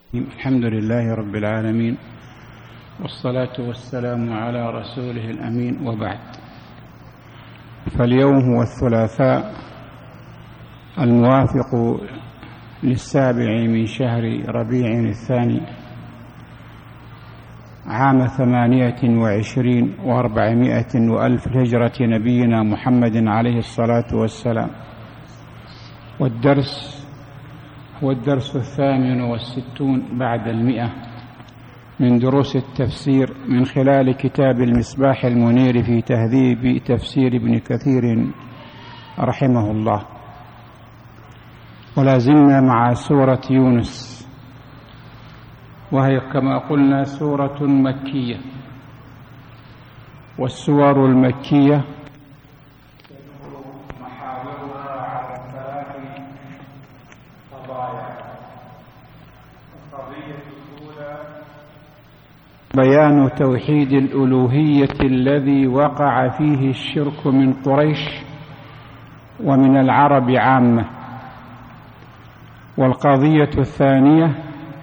الحمد لله رب العالمين، والصلاة والسلام على رسوله الأمين، وبعد. فاليوم هو الثلاثاء الموافق للسابع من شهر ربيع الثاني عام 28 و400 وألف الهجرة نبينا محمد عليه الصلاة والسلام. والدرس هو الدرس 68 بعد 100 من دروس التفسير من خلال كتاب المصباح المنير في تهذيب تفسير ابن كثير رحمه الله. ولا زلنا مع سورة يونس، وهي كما قلنا سورة مكية، والسور المكية محاورها على 3 قضايا. القضية الأولى بيان توحيد الألوهية الذي وقع فيه الشرك من قريش ومن العرب عامة. والقضية الثانية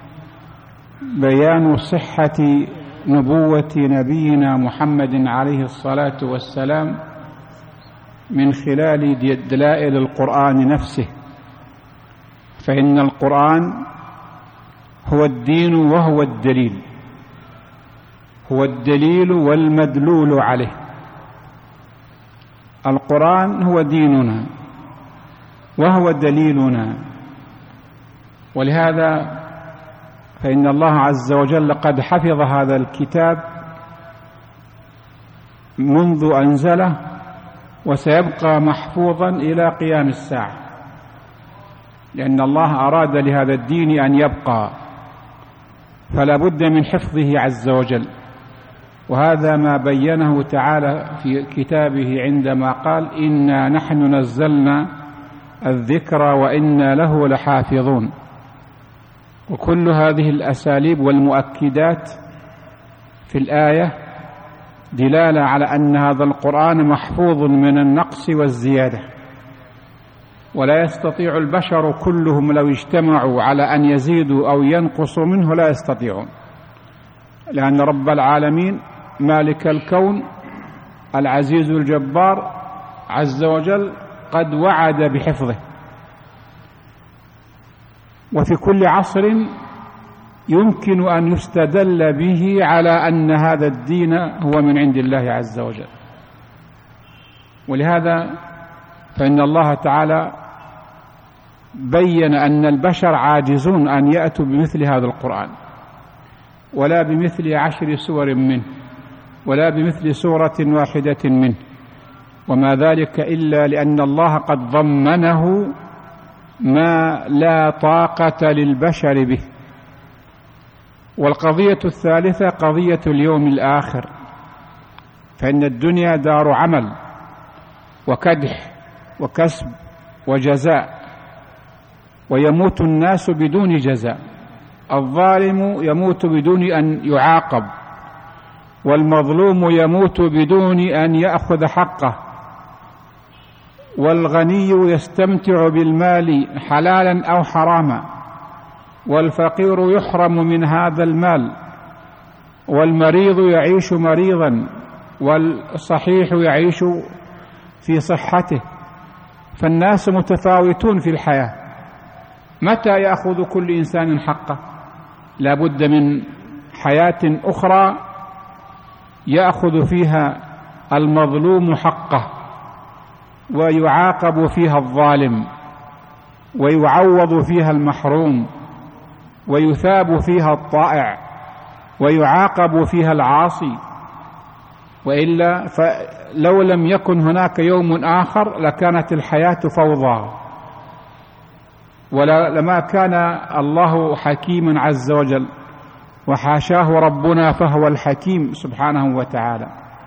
بيان صحة نبوة نبينا محمد عليه الصلاة والسلام من خلال دلائل القرآن نفسه، فإن القرآن هو الدين وهو الدليل، هو الدليل والمدلول عليه. القرآن هو ديننا وهو دليلنا، ولهذا فإن الله عز وجل قد حفظ هذا الكتاب منذ أنزله، وسيبقى محفوظا إلى قيام الساعة، لأن الله أراد لهذا الدين أن يبقى، فلا بد من حفظه عز وجل. وهذا ما بينه تعالى في كتابه عندما قال: إنا نحن نزلنا الذكر وإنا له لحافظون. وكل هذه الأساليب والمؤكدات في الآية دلالة على أن هذا القرآن محفوظ من النقص والزيادة، ولا يستطيع البشر كلهم لو اجتمعوا على أن يزيدوا أو ينقصوا منه لا يستطيعون، لأن رب العالمين مالك الكون العزيز الجبار عز وجل قد وعد بحفظه. وفي كل عصر يمكن أن يستدل به على أن هذا الدين هو من عند الله عز وجل. ولهذا فإن الله تعالى بين أن البشر عاجزون أن يأتوا بمثل هذا القرآن، ولا بمثل 10 سور منه، ولا بمثل سورة واحدة منه، وما ذلك إلا لأن الله قد ضمنه ما لا طاقة للبشر به. والقضية الثالثة قضية اليوم الآخر، فإن الدنيا دار عمل وكدح وكسب وجزاء، ويموت الناس بدون جزاء. الظالم يموت بدون أن يعاقب، والمظلوم يموت بدون أن يأخذ حقه، والغني يستمتع بالمال حلالا أو حراما، والفقير يحرم من هذا المال، والمريض يعيش مريضا، والصحيح يعيش في صحته. فالناس متفاوتون في الحياة. متى يأخذ كل إنسان حقه؟ لا بد من حياة أخرى يأخذ فيها المظلوم حقه، ويعاقب فيها الظالم، ويعوض فيها المحروم، ويثاب فيها الطائع، ويعاقب فيها العاصي. وإلا فلو لم يكن هناك يوم آخر لكانت الحياة فوضى، ولما كان الله حكيما عز وجل، وحاشاه ربنا فهو الحكيم سبحانه وتعالى.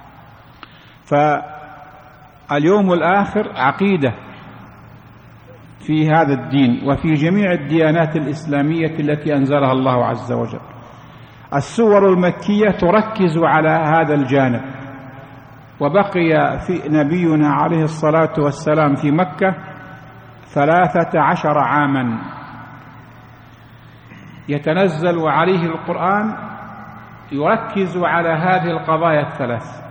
فاليوم الآخر عقيدة في هذا الدين وفي جميع الديانات الإسلامية التي أنزلها الله عز وجل. السور المكية تركز على هذا الجانب، وبقي في نبينا عليه الصلاة والسلام في مكة 13 عاما، يتنزل عليه القرآن يركز على هذه القضايا الثلاث،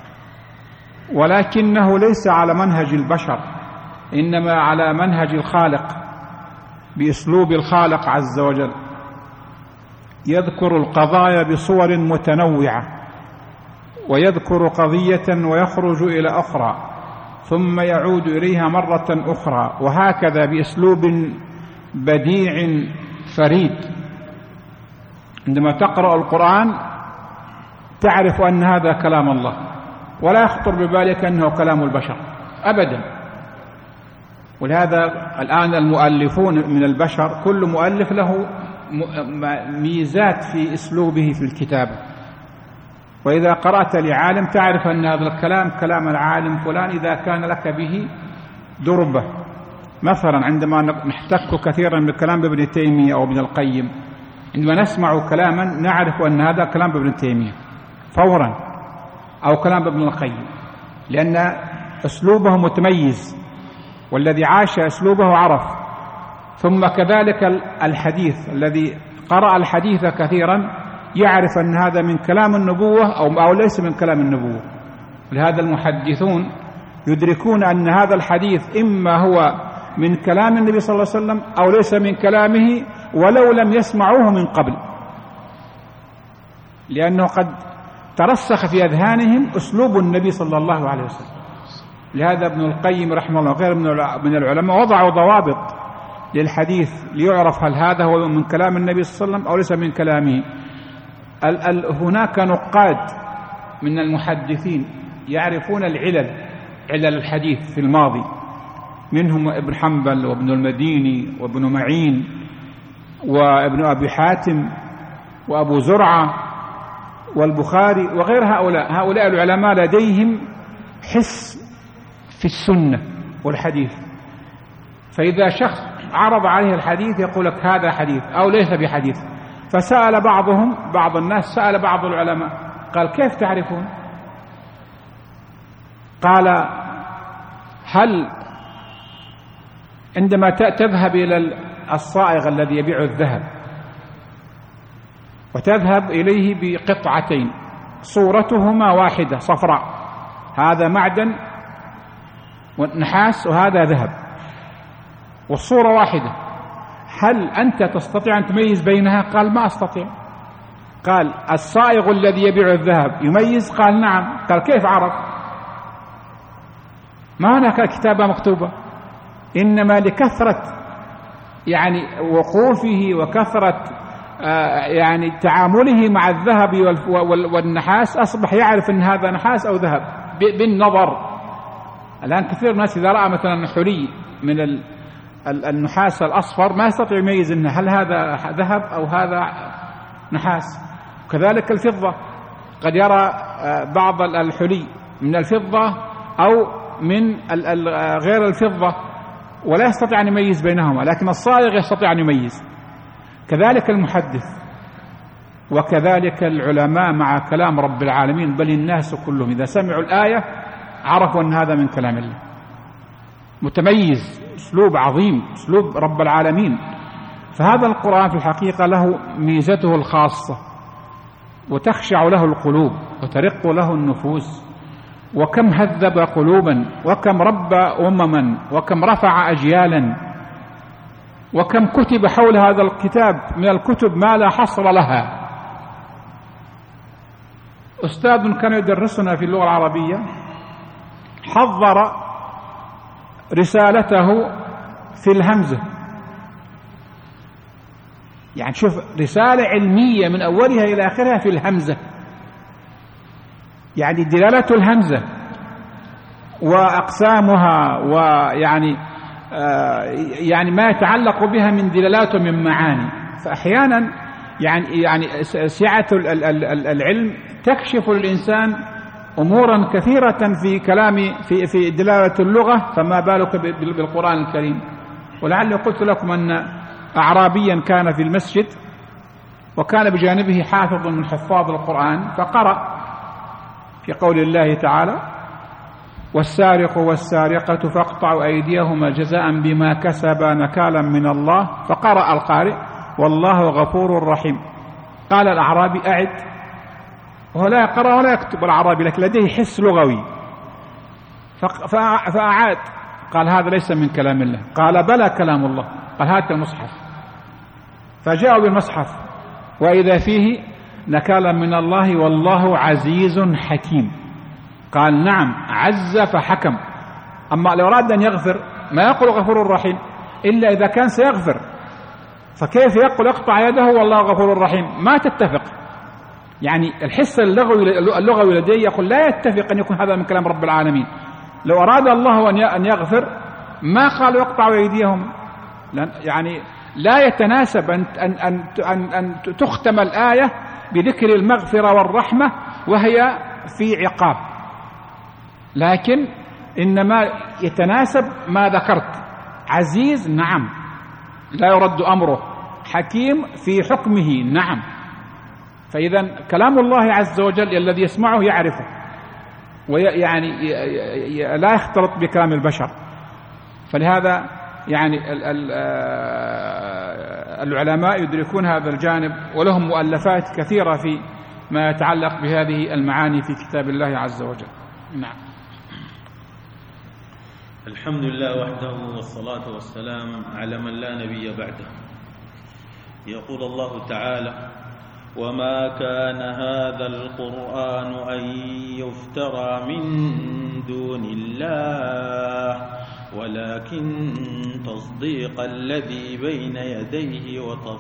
ولكنه ليس على منهج البشر، إنما على منهج الخالق، بأسلوب الخالق عز وجل، يذكر القضايا بصور متنوعة، ويذكر قضية ويخرج إلى أخرى ثم يعود إليها مرة أخرى، وهكذا بأسلوب بديع فريد. عندما تقرأ القرآن تعرف أن هذا كلام الله، ولا يخطر ببالك أنه كلام البشر أبدا. ولهذا الآن المؤلفون من البشر كل مؤلف له ميزات في أسلوبه في الكتابة، وإذا قرأت لعالم تعرف أن هذا الكلام كلام العالم فلان إذا كان لك به دربة. مثلا عندما نحتك كثيرا بكلام ابن تيمية أو ابن القيم، عندما نسمع كلاما نعرف أن هذا كلام ابن تيمية فورا، أو كلام ابن القيم، لأن أسلوبه متميز، والذي عاش أسلوبه عرف. ثم كذلك الحديث، الذي قرأ الحديث كثيرا يعرف أن هذا من كلام النبوة أو ليس من كلام النبوة. لهذا المحدثون يدركون أن هذا الحديث إما هو من كلام النبي صلى الله عليه وسلم أو ليس من كلامه، ولو لم يسمعوه من قبل، لأنه قد ترسخ في أذهانهم أسلوب النبي صلى الله عليه وسلم. لهذا ابن القيم رحمه الله وغيره من العلماء وضعوا ضوابط للحديث ليعرف هل هذا هو من كلام النبي صلى الله عليه وسلم أو ليس من كلامه. هناك نقاد من المحدثين يعرفون علل الحديث في الماضي، منهم ابن حنبل وابن المديني وابن معين وابن أبي حاتم وأبو زرعة والبخاري وغير هؤلاء العلماء لديهم حس في السنة والحديث، فإذا شخص عرض عليه الحديث يقول لك هذا حديث أو ليس بحديث. فسأل بعض الناس سأل بعض العلماء قال كيف تعرفون؟ قال هل عندما تذهب إلى الصائغ الذي يبيع الذهب وتذهب إليه بقطعتين صورتهما واحدة صفراء، هذا معدن ونحاس وهذا ذهب والصورة واحدة، هل أنت تستطيع أن تميز بينها؟ قال ما أستطيع. قال الصائغ الذي يبيع الذهب يميز؟ قال نعم. قال كيف عرف؟ ما هناك كتابة مكتوبة، إنما لكثرة يعني وقوفه وكثرة يعني تعامله مع الذهب والنحاس أصبح يعرف أن هذا نحاس أو ذهب بالنظر. الآن كثير من الناس إذا رأى مثلا حلي من النحاس الأصفر ما يستطيع يميز إن هل هذا ذهب أو هذا نحاس. كذلك الفضة، قد يرى بعض الحلي من الفضة أو من غير الفضة ولا يستطيع أن يميز بينهما، لكن الصائغ يستطيع أن يميز. كذلك المحدث وكذلك العلماء مع كلام رب العالمين، بل الناس كلهم إذا سمعوا الآية عرفوا أن هذا من كلام الله متميز، أسلوب عظيم، أسلوب رب العالمين. فهذا القرآن في الحقيقة له ميزته الخاصة، وتخشع له القلوب وترق له النفوس، وكم هذب قلوبا، وكم ربى أمما، وكم رفع أجيالا، وكم كتب حول هذا الكتاب من الكتب ما لا حصر لها. أستاذ كان يدرسنا في اللغة العربية حضر رسالته في الهمزة، يعني شوف رسالة علمية من أولها إلى آخرها في الهمزة، يعني دلالة الهمزة وأقسامها ويعني يعني ما يتعلق بها من دلالات من معاني. فأحيانا يعني سعة العلم تكشف للإنسان أمورا كثيرة في كلام في دلالة اللغة، فما بالك بالقرآن الكريم. ولعلي قلت لكم أن أعرابيا كان في المسجد وكان بجانبه حافظ من حفاظ القرآن، فقرأ في قول الله تعالى والسارق والسارقة فاقطعوا أيديهما جزاء بما كسبا نكالا من الله، فقرأ القارئ والله غفور رحيم. قال الأعرابي أعد، وهو لا يقرأ ولا يكتب الأعرابي، لكن لديه حس لغوي، فأعاد. قال هذا ليس من كلام الله. قال بلى كلام الله. قال هات المصحف. فجاءوا بالمصحف وإذا فيه نكالا من الله والله عزيز حكيم. قال نعم، عز فحكم. أما لو أراد أن يغفر ما يقول غفور رحيم إلا إذا كان سيغفر، فكيف يقول اقطع يده والله غفور رحيم؟ ما تتفق. يعني الحس اللغوي لدي يقول لا يتفق أن يكون هذا من كلام رب العالمين. لو أراد الله أن يغفر ما قال يقطع أيديهم، يعني لا يتناسب أن تختم الآية بذكر المغفرة والرحمة وهي في عقاب، لكن إنما يتناسب ما ذكرت. عزيز نعم لا يرد أمره، حكيم في حكمه نعم. فإذا كلام الله عز وجل الذي يسمعه يعرفه، ويعني لا يختلط بكلام البشر. فلهذا يعني العلماء يدركون هذا الجانب، ولهم مؤلفات كثيرة في ما يتعلق بهذه المعاني في كتاب الله عز وجل. نعم. الحمد لله وحده، والصلاة والسلام على من لا نبي بعده. يقول الله تعالى: وما كان هذا القرآن أن يفترى من دون الله ولكن تصديق الذي بين يديه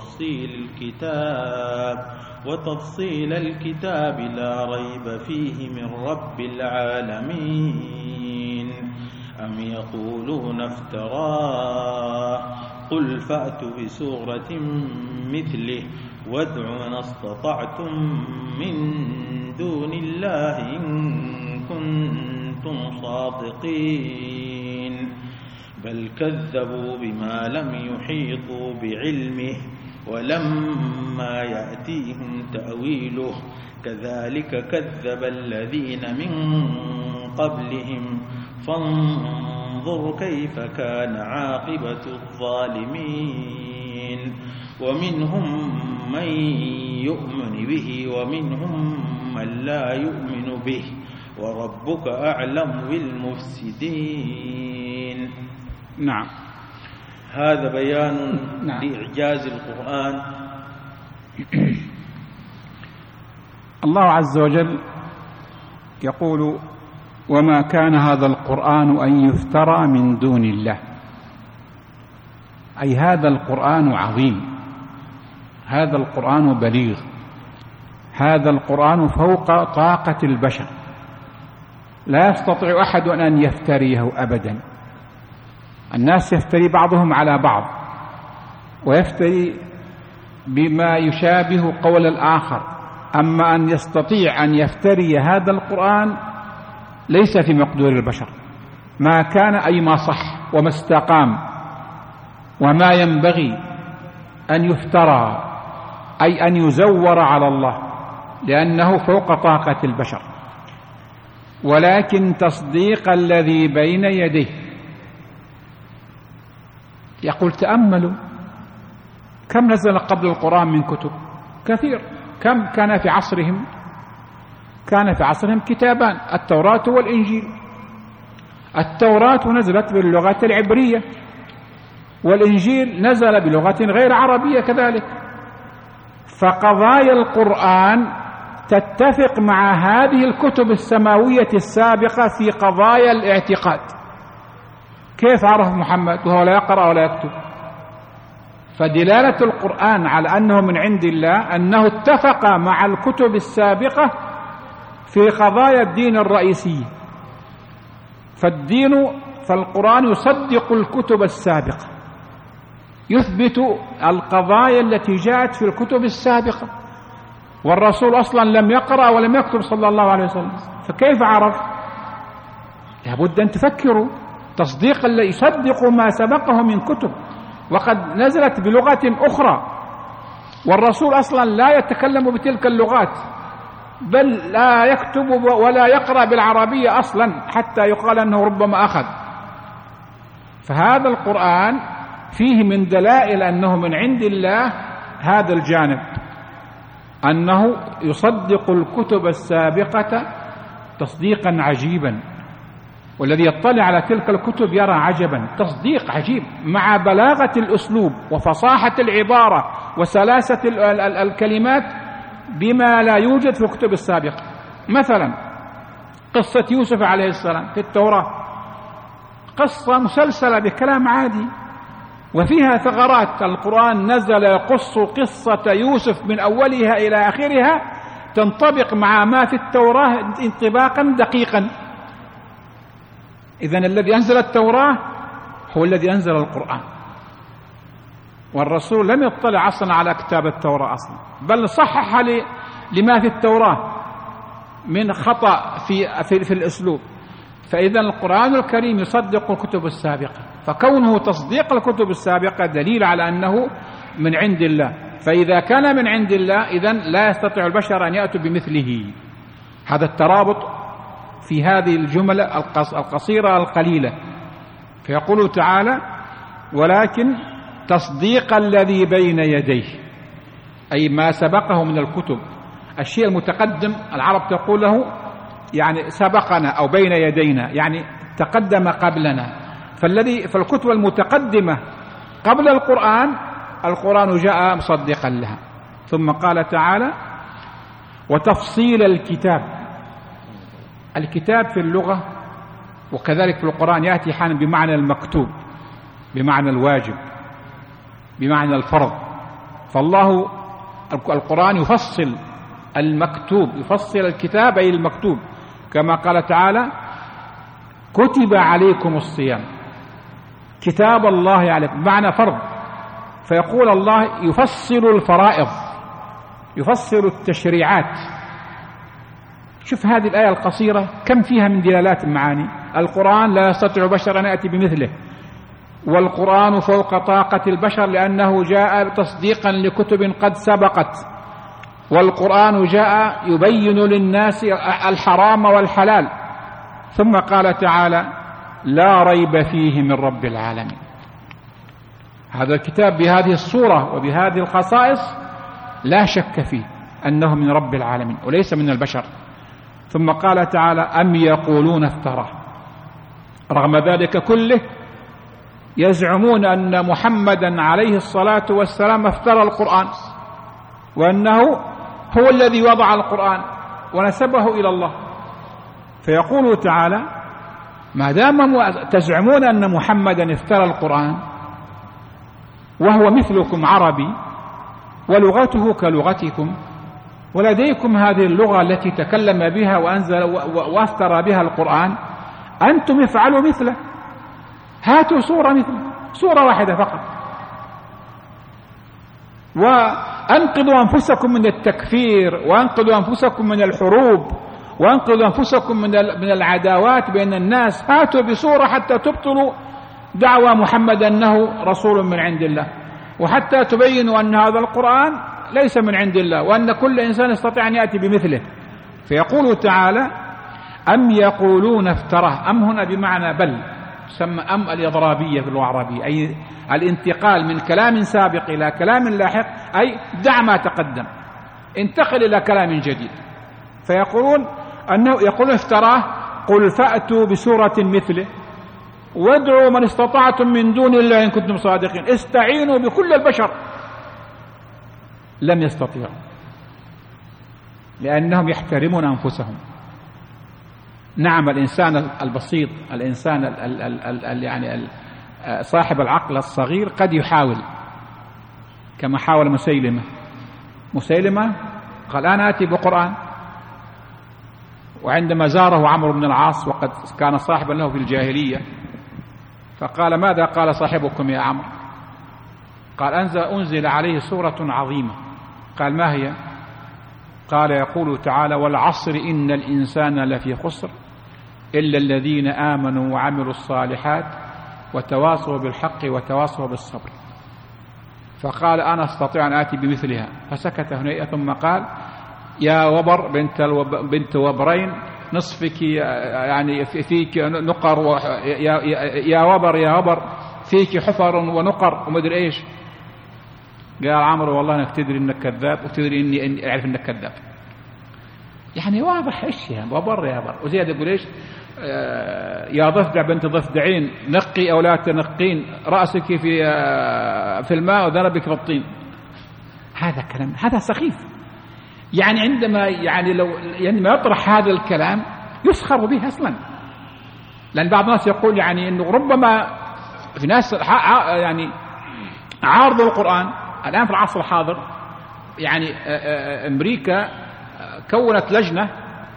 وتفصيل الكتاب لا ريب فيه من رب العالمين. أم يقولون افتراه قل فأتوا بسورة مثله وادعوا من استطعتم من دون الله إن كنتم صادقين. بل كذبوا بما لم يحيطوا بعلمه ولما يأتيهم تأويله كذلك كذب الذين من قبلهم فانظر كيف كان عاقبة الظالمين. ومنهم من يؤمن به ومنهم من لا يؤمن به وربك أعلم بالمفسدين. نعم. هذا بيان لإعجاز القرآن. الله عز وجل يقول: وما كان هذا القرآن أن يفترى من دون الله. أي هذا القرآن عظيم، هذا القرآن بليغ، هذا القرآن فوق طاقة البشر، لا يستطيع أحد أن يفتريه أبدا. الناس يفتري بعضهم على بعض ويفتري بما يشابه قول الآخر، أما أن يستطيع أن يفتري هذا القرآن ليس في مقدور البشر. ما كان أي ما صح وما استقام، وما ينبغي أن يفترى أي أن يزور على الله، لأنه فوق طاقة البشر. ولكن تصديق الذي بين يديه. يقول: تأملوا كم نزل قبل القرآن من كتب كثير. كم كان في عصرهم؟ كان في عصرهم كتابان: التوراة والإنجيل. التوراة نزلت باللغة العبرية، والإنجيل نزل بلغة غير عربية كذلك. فقضايا القرآن تتفق مع هذه الكتب السماوية السابقة في قضايا الاعتقاد. كيف عرف محمد وهو لا يقرأ ولا يكتب؟ فدلالة القرآن على أنه من عند الله أنه اتفق مع الكتب السابقة في قضايا الدين الرئيسية. فالقرآن يصدق الكتب السابقة، يثبت القضايا التي جاءت في الكتب السابقة، والرسول أصلا لم يقرأ ولم يكتب صلى الله عليه وسلم، فكيف عرف؟ لابد أن تفكروا. تصديق الذي يصدق ما سبقه من كتب وقد نزلت بلغة أخرى، والرسول أصلا لا يتكلم بتلك اللغات، بل لا يكتب ولا يقرأ بالعربية أصلا حتى يقال أنه ربما أخذ. فهذا القرآن فيه من دلائل أنه من عند الله هذا الجانب أنه يصدق الكتب السابقة تصديقا عجيبا، والذي يطلع على تلك الكتب يرى عجبا، تصديق عجيب مع بلاغة الأسلوب وفصاحة العبارة وسلاسة الكلمات بما لا يوجد في الكتب السابقة. مثلا قصة يوسف عليه السلام في التوراة قصة مسلسلة بكلام عادي وفيها ثغرات. القرآن نزل يقص قصة يوسف من أولها إلى آخرها تنطبق مع ما في التوراة انطباقا دقيقا. إذن الذي أنزل التوراة هو الذي أنزل القرآن، والرسول لم يطلع أصلا على كتاب التوراة أصلا، بل صحح لما في التوراة من خطأ في الأسلوب. فإذا القرآن الكريم يصدق الكتب السابقة، فكونه تصديق الكتب السابقة دليل على أنه من عند الله. فإذا كان من عند الله إذن لا يستطيع البشر أن يأتوا بمثله. هذا الترابط في هذه الجملة القصيرة القليلة. فيقول تعالى: ولكن تصديق الذي بين يديه، أي ما سبقه من الكتب. الشيء المتقدم العرب تقول له يعني سبقنا أو بين يدينا، يعني تقدم قبلنا. فالكتب المتقدمة قبل القرآن جاء مصدقا لها. ثم قال تعالى: وتفصيل الكتاب في اللغة وكذلك في القرآن يأتي حالا بمعنى المكتوب، بمعنى الواجب، بمعنى الفرض. فالله القرآن يفصل المكتوب، يفصل الكتاب أي المكتوب، كما قال تعالى: كتب عليكم الصيام، كتاب الله عليكم بمعنى فرض. فيقول الله يفصل الفرائض، يفصل التشريعات. شوف هذه الآية القصيرة كم فيها من دلالات المعاني. القرآن لا يستطيع بشر أن يأتي بمثله، والقرآن فوق طاقة البشر لأنه جاء تصديقا لكتب قد سبقت، والقرآن جاء يبين للناس الحرام والحلال. ثم قال تعالى: لا ريب فيه من رب العالمين. هذا الكتاب بهذه الصورة وبهذه الخصائص لا شك فيه أنه من رب العالمين وليس من البشر. ثم قال تعالى: أم يقولون افتراه. رغم ذلك كله يزعمون أن محمدا عليه الصلاة والسلام افترى القرآن، وأنه هو الذي وضع القرآن ونسبه إلى الله. فيقول تعالى: ما دام تزعمون أن محمدا افترى القرآن وهو مثلكم عربي ولغته كلغتكم ولديكم هذه اللغة التي تكلم بها وأنزل وافترى بها القرآن، أنتم افعلوا مثله، هاتوا صورة مثله، صورة واحدة فقط، وأنقذوا أنفسكم من التكفير، وأنقذوا أنفسكم من الحروب، وأنقذوا أنفسكم من العداوات بين الناس. هاتوا بصورة حتى تبطلوا دعوى محمد أنه رسول من عند الله، وحتى تبينوا أن هذا القرآن ليس من عند الله، وأن كل إنسان يستطيع أن يأتي بمثله. فيقول تعالى: أم يقولون افتراه. أم هنا بمعنى بل، تسمى أم الإضرابية في اللغة العربية، أي الانتقال من كلام سابق إلى كلام لاحق، أي دع ما تقدم انتقل إلى كلام جديد. فيقولون يقولون افتراه، قل فأتوا بسورة مثله وادعوا من استطعتم من دون الله إن كنتم صادقين، استعينوا بكل البشر. لم يستطيعوا لأنهم يحترمون أنفسهم. نعم، الإنسان البسيط، الإنسان يعني صاحب العقل الصغير قد يحاول، كما حاول مسيلمة قال أنا آتي بقرآن، وعندما زاره عمرو بن العاص وقد كان صاحبا له في الجاهلية فقال: ماذا قال صاحبكم يا عمرو؟ قال: أنزل عليه سورة عظيمة. قال: ما هي؟ قال: يقول تعالى: والعصر إن الإنسان لفي خسر إلا الذين آمنوا وعملوا الصالحات وتواصوا بالحق وتواصوا بالصبر. فقال: أنا أستطيع أن آتي بمثلها. فسكت هنيئة ثم قال: يا وبر بنت وبرين نصفك يعني فيك نقر، يا وبر فيك حفر ونقر ومدري إيش. قال عمرو والله انك تدري انك كذاب وتدري اني اعرف انك كذاب. يعني واضح ايش يا بر يا بر. وزياد يقول ايش؟ يا ضفدع بنت ضفدعين نقي او لا تنقين راسك في الماء وذنبك في الطين. هذا كلام، هذا سخيف. يعني عندما ما يطرح هذا الكلام يسخر به اصلا. لان بعض الناس يقول يعني انه ربما في ناس يعني عارضوا القرآن الآن في العصر الحاضر. يعني أمريكا كونت لجنة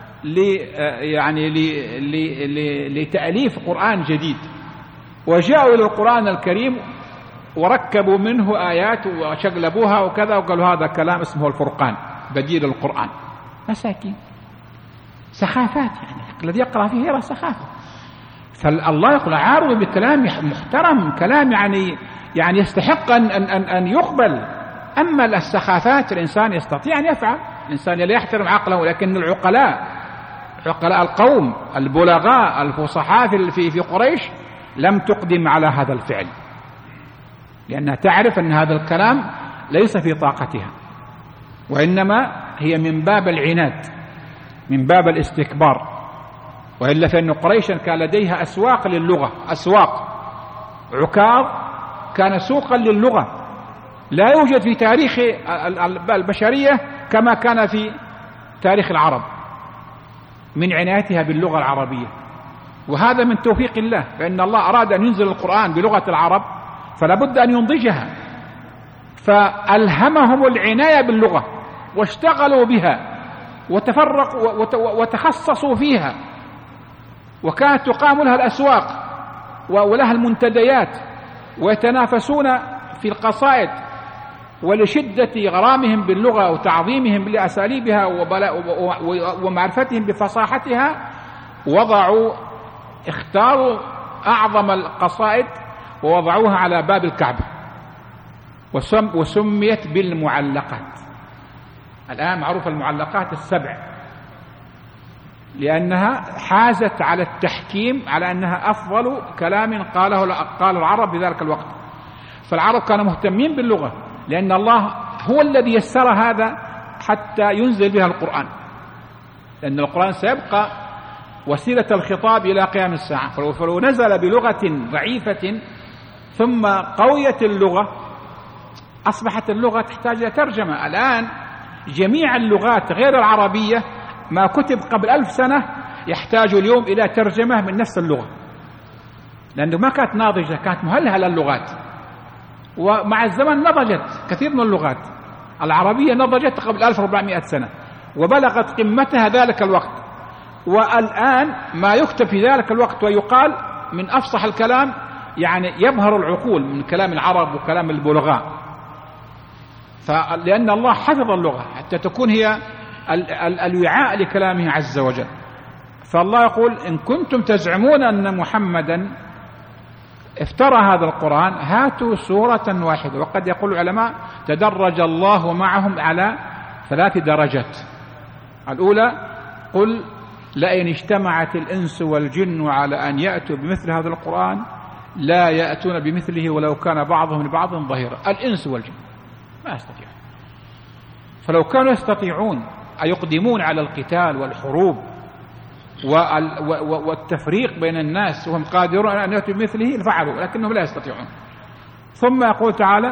لتأليف قرآن جديد، وجاءوا إلى القرآن الكريم وركبوا منه آيات وشقلبوها وكذا، وقالوا هذا كلام اسمه الفرقان بديل القرآن. مساكين، سخافات. يعني الذي يقرأ فيه يرى سخافة. فالله يقول عارض بكلام محترم، كلام يعني يستحق أن يقبل. أما السخافات الإنسان يستطيع أن يفعل، الإنسان لا يحترم عقله. لكن عقلاء القوم البلغاء الفصحاء في قريش لم تقدم على هذا الفعل، لأنها تعرف أن هذا الكلام ليس في طاقتها، وإنما هي من باب العناد، من باب الاستكبار. وإلا فإن قريشا كان لديها أسواق للغة، أسواق عكاظ كان سوقا للغة لا يوجد في تاريخ البشرية كما كان في تاريخ العرب من عنايتها باللغة العربية. وهذا من توفيق الله، فإن الله أراد أن ينزل القرآن بلغة العرب فلا بد أن ينضجها، فألهمهم العناية باللغة واشتغلوا بها وتفرقوا وتخصصوا فيها، وكانت تقام لها الأسواق ولها المنتديات، ويتنافسون في القصائد. ولشدة غرامهم باللغة وتعظيمهم لأساليبها ومعرفتهم بفصاحتها اختاروا أعظم القصائد ووضعوها على باب الكعبة، وسميت بالمعلقات. الآن معروف المعلقات السبع، لأنها حازت على التحكيم على أنها أفضل كلام قال العرب بذلك الوقت. فالعرب كانوا مهتمين باللغة، لأن الله هو الذي يسر هذا حتى ينزل بها القرآن، لأن القرآن سيبقى وسيلة الخطاب إلى قيام الساعة. فلو نزل بلغة ضعيفة ثم قويت اللغة أصبحت اللغة تحتاج إلى ترجمة. الآن جميع اللغات غير العربية ما كتب قبل 1000 سنة يحتاج اليوم إلى ترجمة من نفس اللغة، لأنه ما كانت ناضجة، كانت مهلهلة اللغات. ومع الزمن نضجت كثير من اللغات. العربية نضجت قبل 1400 سنة وبلغت قمتها ذلك الوقت، والآن ما يكتب في ذلك الوقت ويقال من أفصح الكلام، يعني يبهر العقول من كلام العرب وكلام البلغاء. لأن الله حفظ اللغة حتى تكون هي الوعاء لكلامه عز وجل. فالله يقول إن كنتم تزعمون أن محمدا افترى هذا القرآن هاتوا سورة واحدة. وقد يقول العلماء تدرج الله معهم على 3 درجات. الأولى قل لئن اجتمعت الإنس والجن على أن يأتوا بمثل هذا القرآن لا يأتون بمثله ولو كان بعضهم لبعض ظهيرا. الإنس والجن ما يستطيعون، فلو كانوا يستطيعون أيقدمون على القتال والحروب والتفريق بين الناس وهم قادرون أن يأتوا بمثله لفعلوا، لكنهم لا يستطيعون. ثم يقول تعالى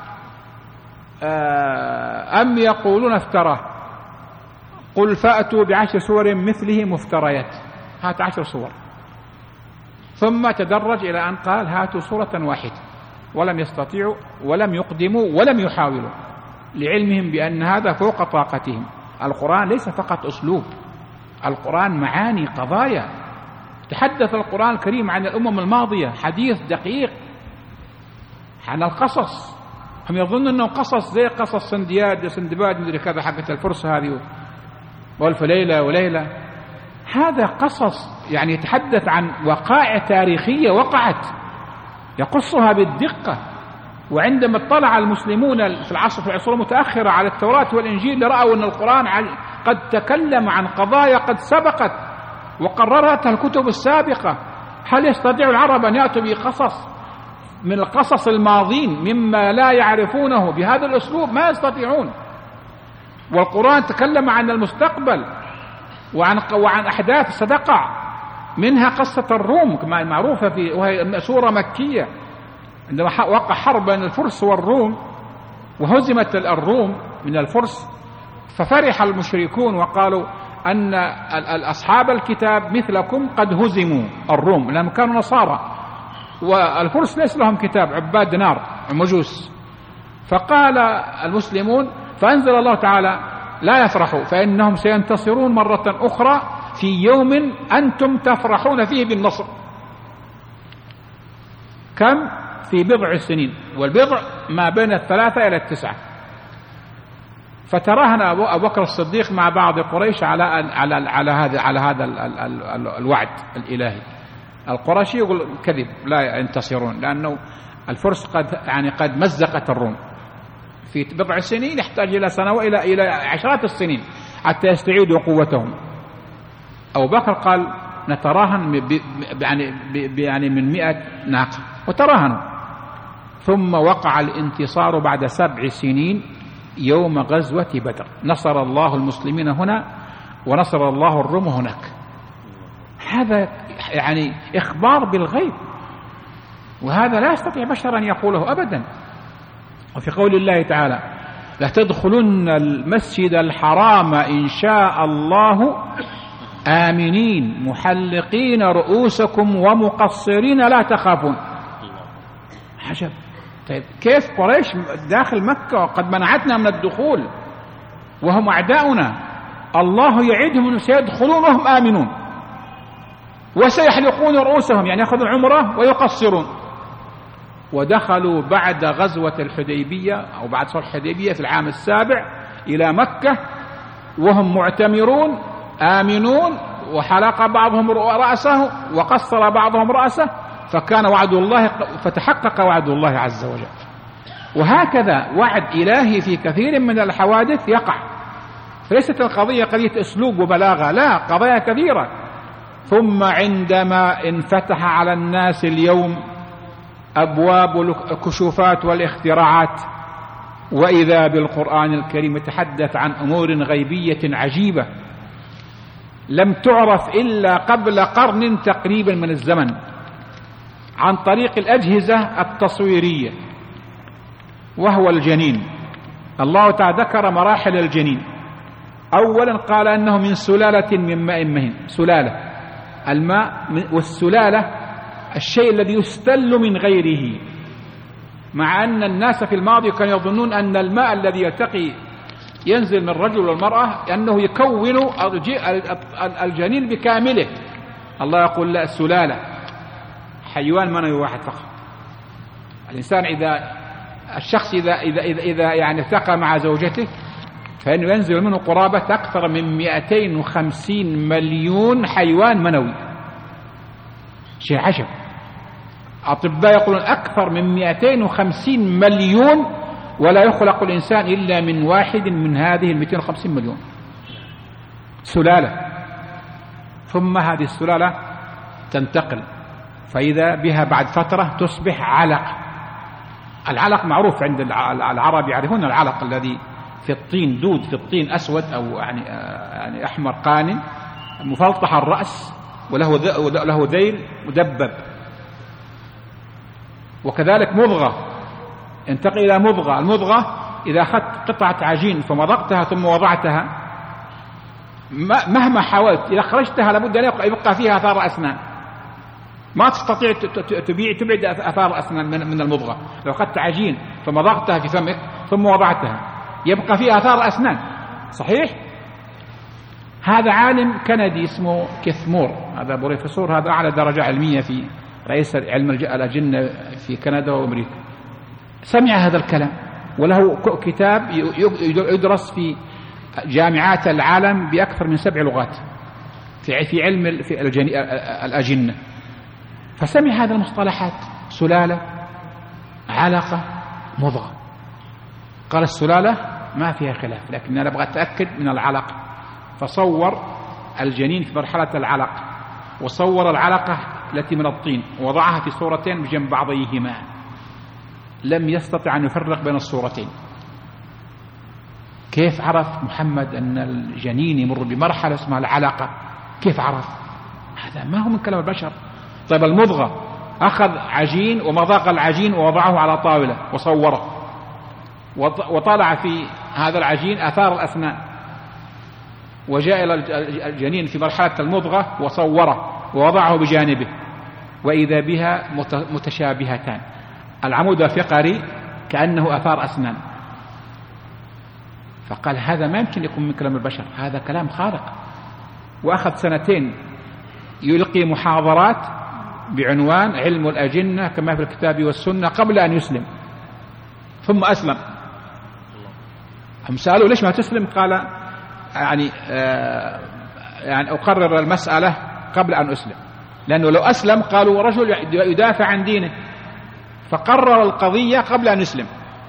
أم يقولون افتراه قل فأتوا ب10 سور مثله مفتريات. هات 10 سور. ثم تدرج إلى أن قال هاتوا سورة واحدة، ولم يستطيعوا ولم يقدموا ولم يحاولوا، لعلمهم بأن هذا فوق طاقتهم. القرآن ليس فقط أسلوب، القرآن معاني، قضايا. تحدث القرآن الكريم عن الأمم الماضية حديث دقيق عن القصص. هم يظنون أنه قصص زي قصص سندباد مدري كذا حقت الفرس هذه والف ليلة وليلة. هذا قصص يعني يتحدث عن وقائع تاريخية وقعت يقصها بالدقة. وعندما اطلع المسلمون في العصور المتأخرة على التوراة والإنجيل رأوا أن القرآن قد تكلم عن قضايا قد سبقت وقررتها الكتب السابقة. هل يستطيع العرب أن يأتوا بقصص من القصص الماضين مما لا يعرفونه بهذا الأسلوب ما يستطيعون. والقرآن تكلم عن المستقبل وعن أحداث ستقع، منها قصة الروم كما معروفة وهي سورة مكية، عندما وقع حرب بين الفرس والروم وهزمت الروم من الفرس، ففرح المشركون وقالوا أن أصحاب الكتاب مثلكم قد هزموا الروم لأنهم كانوا نصارى، والفرس ليس لهم كتاب، عباد نار مجوس. فقال المسلمون، فأنزل الله تعالى لا يفرحوا فإنهم سينتصرون مرة أخرى في يوم أنتم تفرحون فيه بالنصر. كم؟ في بضع سنين، والبضع ما بين 3 إلى 9. فتراهن أبو بكر الصديق مع بعض قريش على هذا الوعد الإلهي. القرشي يقول كذب لا ينتصرون، لأنه الفرس قد مزقت الروم في بضع سنين، يحتاج إلى سنوات إلى عشرات السنين حتى يستعيدوا قوتهم. أبو بكر قال نتراهن يعني من 100 ناقة، وتراهنوا. ثم وقع الانتصار بعد 7 سنين يوم غزوة بدر، نصر الله المسلمين هنا ونصر الله الروم هناك. هذا يعني إخبار بالغيب، وهذا لا يستطيع بشر أن يقوله أبدا. وفي قول الله تعالى لتدخلن المسجد الحرام إن شاء الله آمنين محلقين رؤوسكم ومقصرين لا تخافون. عجب. طيب كيف قريش داخل مكة وقد منعتنا من الدخول وهم أعداؤنا؟ الله يعدهم أنهم سيدخلون وهم آمنون وسيحلقون رؤوسهم، يعني يأخذون عمرة ويقصرون. ودخلوا بعد غزوة الحديبية أو بعد صلح الحديبية في العام 7 إلى مكة وهم معتمرون آمنون، وحلق بعضهم رأسه وقصر بعضهم رأسه، فكان وعد الله فتحقق وعد الله عز وجل. وهكذا وعد إلهي في كثير من الحوادث يقع، فليست القضية قضية أسلوب وبلاغة، لا، قضايا كثيرة. ثم عندما انفتح على الناس اليوم أبواب الكشوفات والاختراعات، وإذا بالقرآن الكريم يتحدث عن أمور غيبية عجيبة لم تعرف إلا قبل قرن تقريبا من الزمن عن طريق الأجهزة التصويرية، وهو الجنين. الله تعالى ذكر مراحل الجنين. أولا قال أنه من سلالة من ماء مهين، سلالة الماء، والسلالة الشيء الذي يستل من غيره، مع أن الناس في الماضي كانوا يظنون أن الماء الذي يلتقي ينزل من الرجل والمرأة أنه يكون الجنين بكامله. الله يقول لا، السلالة حيوان منوي واحد فقط. الإنسان الشخص إذا يعني التقى مع زوجته فإنه ينزل منه قرابة أكثر من 250 مليون حيوان منوي. شيء عجب. أطباء يقولون أكثر من 250 مليون، ولا يخلق الإنسان إلا من واحد من هذه 250 مليون سلالة. ثم هذه السلالة تنتقل، فإذا بها بعد فترة تصبح علق. العلق معروف عند العرب، يعرفون العلق الذي في الطين، دود في الطين أسود أو يعني أحمر قانم مفلطح الرأس وله ذيل مدبب. وكذلك مضغة، ينتقل إلى مضغة. المضغة إذا أخذت قطعة عجين فمضغتها ثم وضعتها، مهما حاولت إذا خرجتها لابد أن يبقى فيها آثار أسنان، ما تستطيع تبعد آثار الأسنان من المضغة. لو أخذت عجين فمضغتها في فمك ثم وضعتها يبقى فيها آثار أسنان، صحيح؟ هذا عالم كندي اسمه كيثمور، هذا بروفيسور، هذا أعلى درجة علمية في رئيس علم الأجنة في كندا وأمريكا، سمع هذا الكلام وله كتاب يدرس في جامعات العالم بأكثر من 7 لغات في علم الأجنة. فسمع هذه المصطلحات: سلالة، علقة، مضغة. قال السلالة ما فيها خلاف، لكن أنا أبغى أتأكد من العلقة. فصور الجنين في مرحلة العلقة، وصور العلقة التي من الطين، ووضعها في صورتين بجنب بعضيهما، لم يستطع أن يفرق بين الصورتين. كيف عرف محمد أن الجنين يمر بمرحلة اسمها العلقة؟ كيف عرف؟ هذا ما هو من كلام البشر. طيب المضغة، أخذ عجين ومضغ العجين ووضعه على طاولة وصوره، وطلع في هذا العجين آثار الأسنان، وجاء إلى الجنين في مرحلة المضغة وصوره ووضعه بجانبه، وإذا بها متشابهتان، العمود الفقري كأنه آثار أسنان. فقال هذا ما يمكن يكون من كلام البشر، هذا كلام خارق. وأخذ 2 يلقي محاضرات بعنوان علم الأجنة كما في الكتاب والسنة قبل أن يسلم، ثم أسلم. هم سألوا ليش ما تسلم؟ قال يعني أقرر المسألة قبل أن أسلم، لأنه لو أسلم قالوا رجل يدافع عن دينه، فقرر القضية قبل أن يسلم.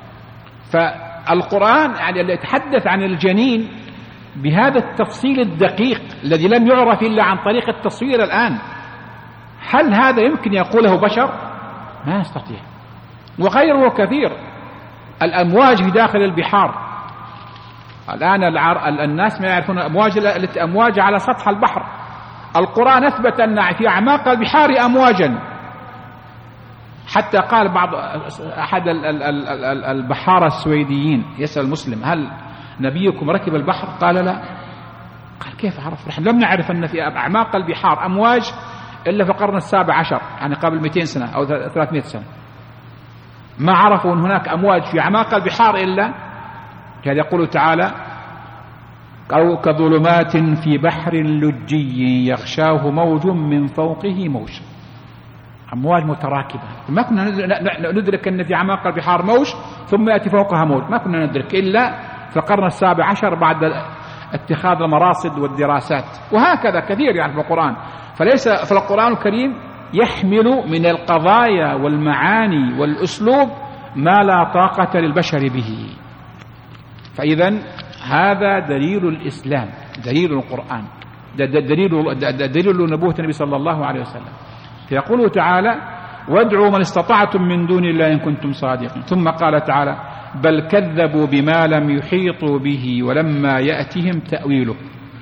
فالقرآن اللي يتحدث عن الجنين بهذا التفصيل الدقيق الذي لم يعرف إلا عن طريق التصوير الآن، هل هذا يمكن يقوله بشر؟ ما يستطيع. وغيره كثير، الأمواج في داخل البحار الآن الناس ما يعرفون أمواج على سطح البحر. القرآن أثبت أن في أعماق البحار أمواجا، حتى قال أحد البحارة السويديين يسأل مسلم هل نبيكم ركب البحر؟ قال لا. قال كيف عرف؟ نحن لم نعرف أن في أعماق البحار أمواج إلا في القرن 17، يعني قبل 200 سنة أو 300 سنة. ما عرفوا أن هناك أمواج في أعماق البحار إلا كذا. يقول تعالى أو كظلمات في بحر لجي يغشاه موج من فوقه موج. أمواج متراكبة، ما كنا ندرك أن في أعماق البحار موج ثم يأتي فوقها موج، ما كنا ندرك إلا في القرن 17 بعد اتخاذ المراصد والدراسات. وهكذا كثير يعني في القرآن. فالقرآن الكريم يحمل من القضايا والمعاني والأسلوب ما لا طاقة للبشر به. فإذا هذا دليل الإسلام، دليل القرآن، دليل نبوة النبي صلى الله عليه وسلم. فيقول تعالى وادعوا من استطعتم من دون الله إن كنتم صادقين. ثم قال تعالى بل كذبوا بما لم يحيطوا به ولما يأتهم تأويله.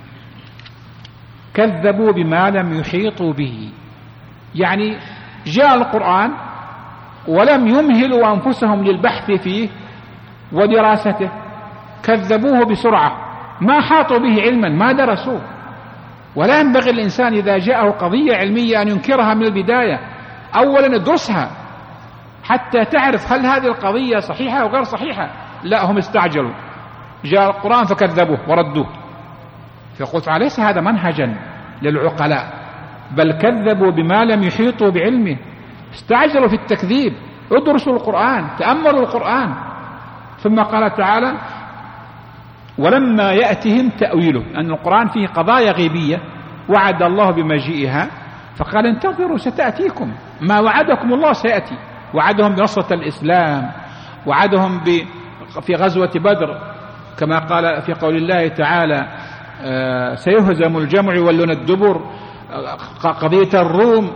كذبوا بما لم يحيطوا به، يعني جاء القرآن ولم يمهلوا أنفسهم للبحث فيه ودراسته، كذبوه بسرعة، ما حاطوا به علما، ما درسوه. ولا ينبغي الإنسان إذا جاءه قضية علمية أن ينكرها من البداية، أولا ادرسها حتى تعرف هل هذه القضية صحيحة أو غير صحيحة. لا، هم استعجلوا، جاء القرآن فكذبوه وردوه. فقلت أليس هذا منهجا للعقلاء؟ بل كذبوا بما لم يحيطوا بعلمه، استعجلوا في التكذيب. ادرسوا القرآن، تأملوا القرآن. ثم قال تعالى ولما يأتهم تأويله، أن القرآن فيه قضايا غيبية وعد الله بمجيئها، فقال انتظروا ستأتيكم، ما وعدكم الله سيأتي. وعدهم بنصرة الإسلام، وعدهم في غزوة بدر كما قال في قول الله تعالى سيهزم الجمع يولون الدبر. قضية الروم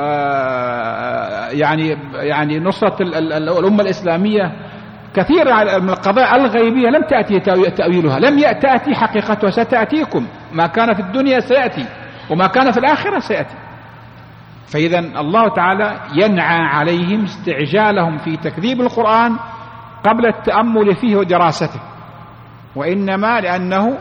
يعني نصرة الأمة الإسلامية، كثير من القضايا الغيبية لم تأتي تأويلها، لم تأتي حقيقتها، ستأتيكم. ما كان في الدنيا سيأتي، وما كان في الآخرة سيأتي. فإذا الله تعالى ينعى عليهم استعجالهم في تكذيب القرآن قبل التأمل فيه ودراسته، وإنما لأنه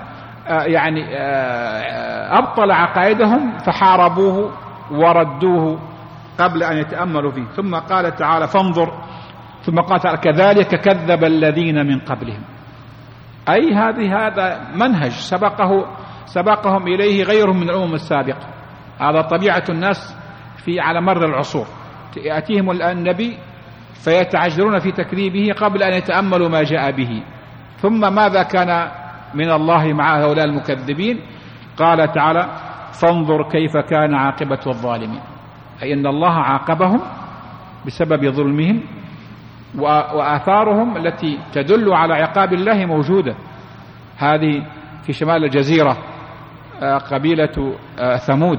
أبطل عقائدهم فحاربوه وردوه قبل أن يتأملوا فيه. ثم قال تعالى فانظر، ثم قال تعالى كذلك كذب الذين من قبلهم، أي هذا منهج سبقهم إليه غيرهم من الأمم السابقة. هذا طبيعة الناس على مر العصور، يأتيهم النبي فيتعجلون في تكذيبه قبل أن يتأملوا ما جاء به. ثم ماذا كان من الله مع هؤلاء المكذبين؟ قال تعالى فانظر كيف كان عاقبة الظالمين، أي أن الله عاقبهم بسبب ظلمهم، وآثارهم التي تدل على عقاب الله موجودة. هذه في شمال الجزيرة قبيلة ثمود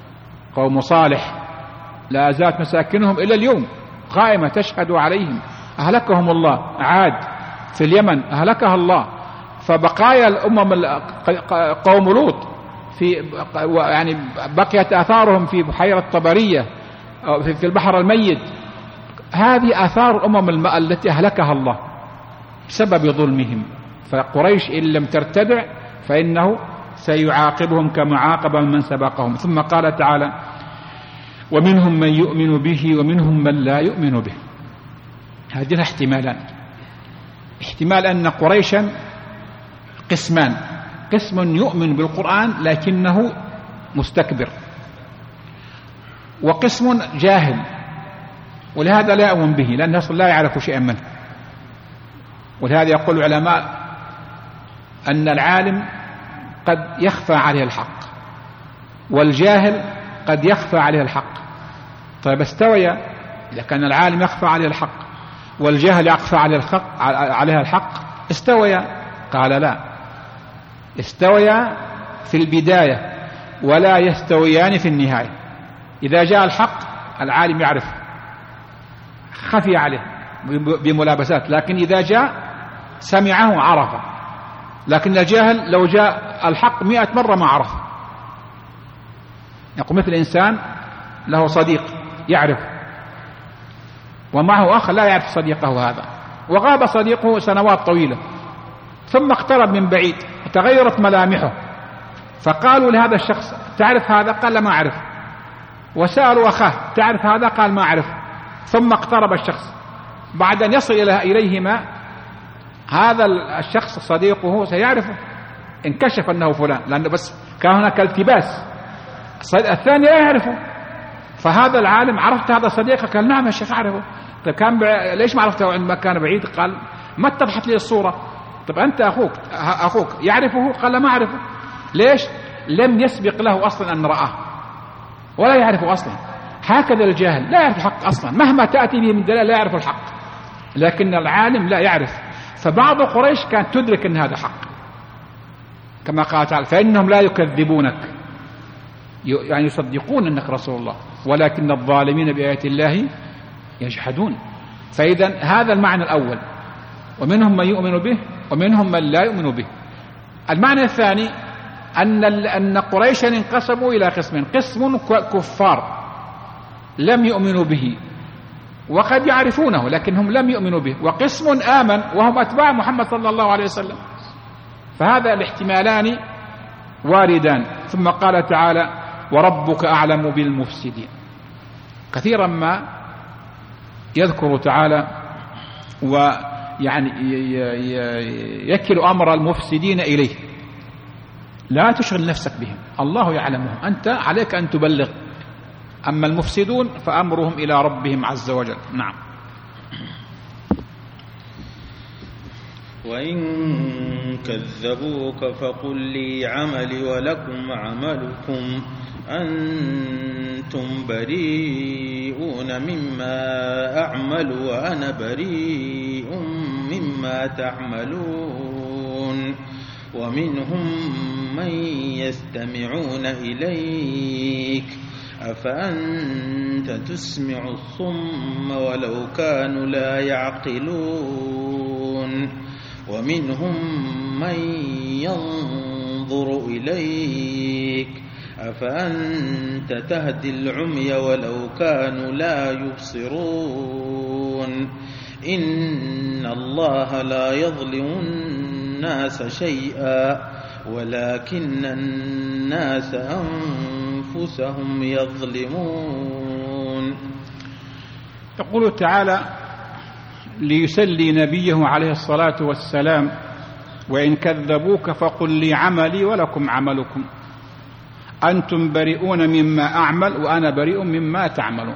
قوم صالح، لا زالت مساكنهم إلى اليوم قائمة تشهد عليهم أهلكهم الله، عاد في اليمن أهلكها الله، فبقايا الأمم قوم لوط يعني بقيت آثارهم في بحيرة طبرية أو في البحر الميت، هذه آثار الأمم التي أهلكها الله بسبب ظلمهم. فقريش إن لم ترتدع فإنه سيعاقبهم كما عاقب من سبقهم. ثم قال تعالى: ومنهم من يؤمن به ومنهم من لا يؤمن به. هذه احتمالان: احتمال أن قريشا قسمان، قسم يؤمن بالقرآن لكنه مستكبر، وقسم جاهل ولهذا لا يؤمن به لأنه أصلا لا يعرف شيئا منه. ولهذا يقول العلماء أن العالم قد يخفى عليه الحق والجاهل قد يخفى عليه الحق. طيب استويا؟ إذا كان العالم يخفى عليه الحق والجاهل يخفى عليها الحق استويا؟ قال لا، استويا في البداية ولا يستويان في النهاية. إذا جاء الحق العالم يعرف، خفي عليه بملابسات، لكن إذا جاء سمعه عرفه. لكن الجاهل لو جاء الحق 100 مرة ما عرف. يقول مثل إنسان له صديق يعرف ومعه أخ لا يعرف صديقه هذا، وغاب صديقه سنوات طويلة، ثم اقترب من بعيد وتغيرت ملامحه، فقالوا لهذا الشخص: تعرف هذا؟ قال: ما أعرف. وسألوا أخاه: تعرف هذا؟ قال: ما أعرف. ثم اقترب الشخص، بعد أن يصل إليهما هذا الشخص صديقه سيعرفه، انكشف أنه فلان، لأنه بس كان هناك التباس، الثاني لا يعرفه. فهذا العالم: عرفت هذا صديقك؟ قال: نعم يا شيخ أعرفه. طيب ليش ما عرفته عندما كان بعيد؟ قال: ما اتضحت لي الصورة. طب أنت أخوك يعرفه؟ قال: ما أعرفه. ليش؟ لم يسبق له أصلا أن رآه ولا يعرفه أصلا. هكذا الجاهل لا يعرف الحق أصلا، مهما تأتي به من دلالة لا يعرف الحق، لكن العالم لا يعرف. فبعض قريش كانت تدرك أن هذا حق، كما قال تعالى: فإنهم لا يكذبونك، يعني يصدقون أنك رسول الله، ولكن الظالمين بآيات الله يجحدون. فإذا هذا المعنى الأول: ومنهم من يؤمن به ومنهم من لا يؤمن به. المعنى الثاني أن قريشا انقسموا إلى قسمين: قسم كفار لم يؤمنوا به وقد يعرفونه لكنهم لم يؤمنوا به، وقسم آمن وهم أتباع محمد صلى الله عليه وسلم. فهذا الاحتمالان واردان. ثم قال تعالى: وربك أعلم بالمفسدين. كثيرا ما يذكر تعالى ويعني يكل أمر المفسدين إليه، لا تشغل نفسك بهم، الله يعلمهم، أنت عليك أن تبلغ. أما المفسدون فأمرهم إلى ربهم عز وجل. نعم. وإن كذبوك فقل لي عملي ولكم عملكم أنتم بريئون مما أعمل وأنا بريء مما تعملون. ومنهم من يستمعون إليك أفأنت تسمع الصم ولو كانوا لا يعقلون. ومنهم من ينظر إليك أفأنت تهدي العمي ولو كانوا لا يبصرون. إن الله لا يظلم الناس شيئا ولكن الناس أنفسهم يظلمون. يقول تعالى ليسلي نبيه عليه الصلاة والسلام: وإن كذبوك فقل لي عملي ولكم عملكم أنتم بريئون مما أعمل وأنا بريء مما تعملون.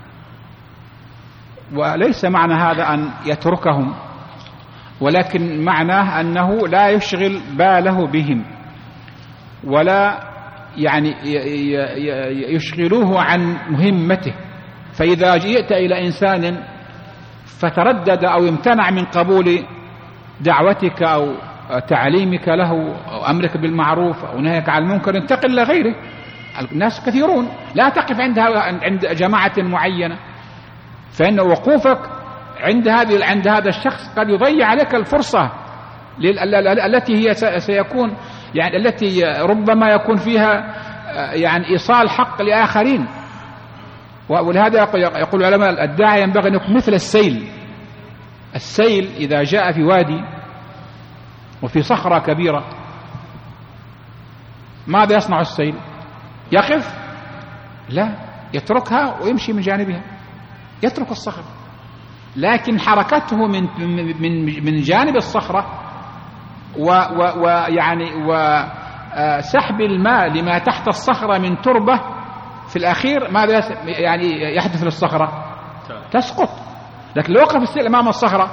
وليس معنى هذا أن يتركهم، ولكن معناه أنه لا يشغل باله بهم ولا يعني يشغلوه عن مهمته. فإذا جئت إلى إنسان فتردد أو امتنع من قبول دعوتك أو تعليمك له أو أمرك بالمعروف أو نهيك عن المنكر، انتقل لغيره. الناس كثيرون، لا تقف عند جماعة معينة، فإن وقوفك عند هذا الشخص قد يضيع عليك الفرصة التي هي سيكون يعني التي ربما يكون فيها يعني إيصال حق لآخرين. ولهذا يقول العلماء الداعي ينبغي أن يكون مثل السيل إذا جاء في وادي وفي صخرة كبيرة ماذا يصنع السيل؟ يقف؟ لا، يتركها ويمشي من جانبها، يترك الصخرة، لكن حركته من جانب الصخرة ويعني وسحب الماء لما تحت الصخرة من تربة في الأخير ماذا يعني يحدث للصخرة؟ تسقط. لكن لو وقف السيل أمام الصخرة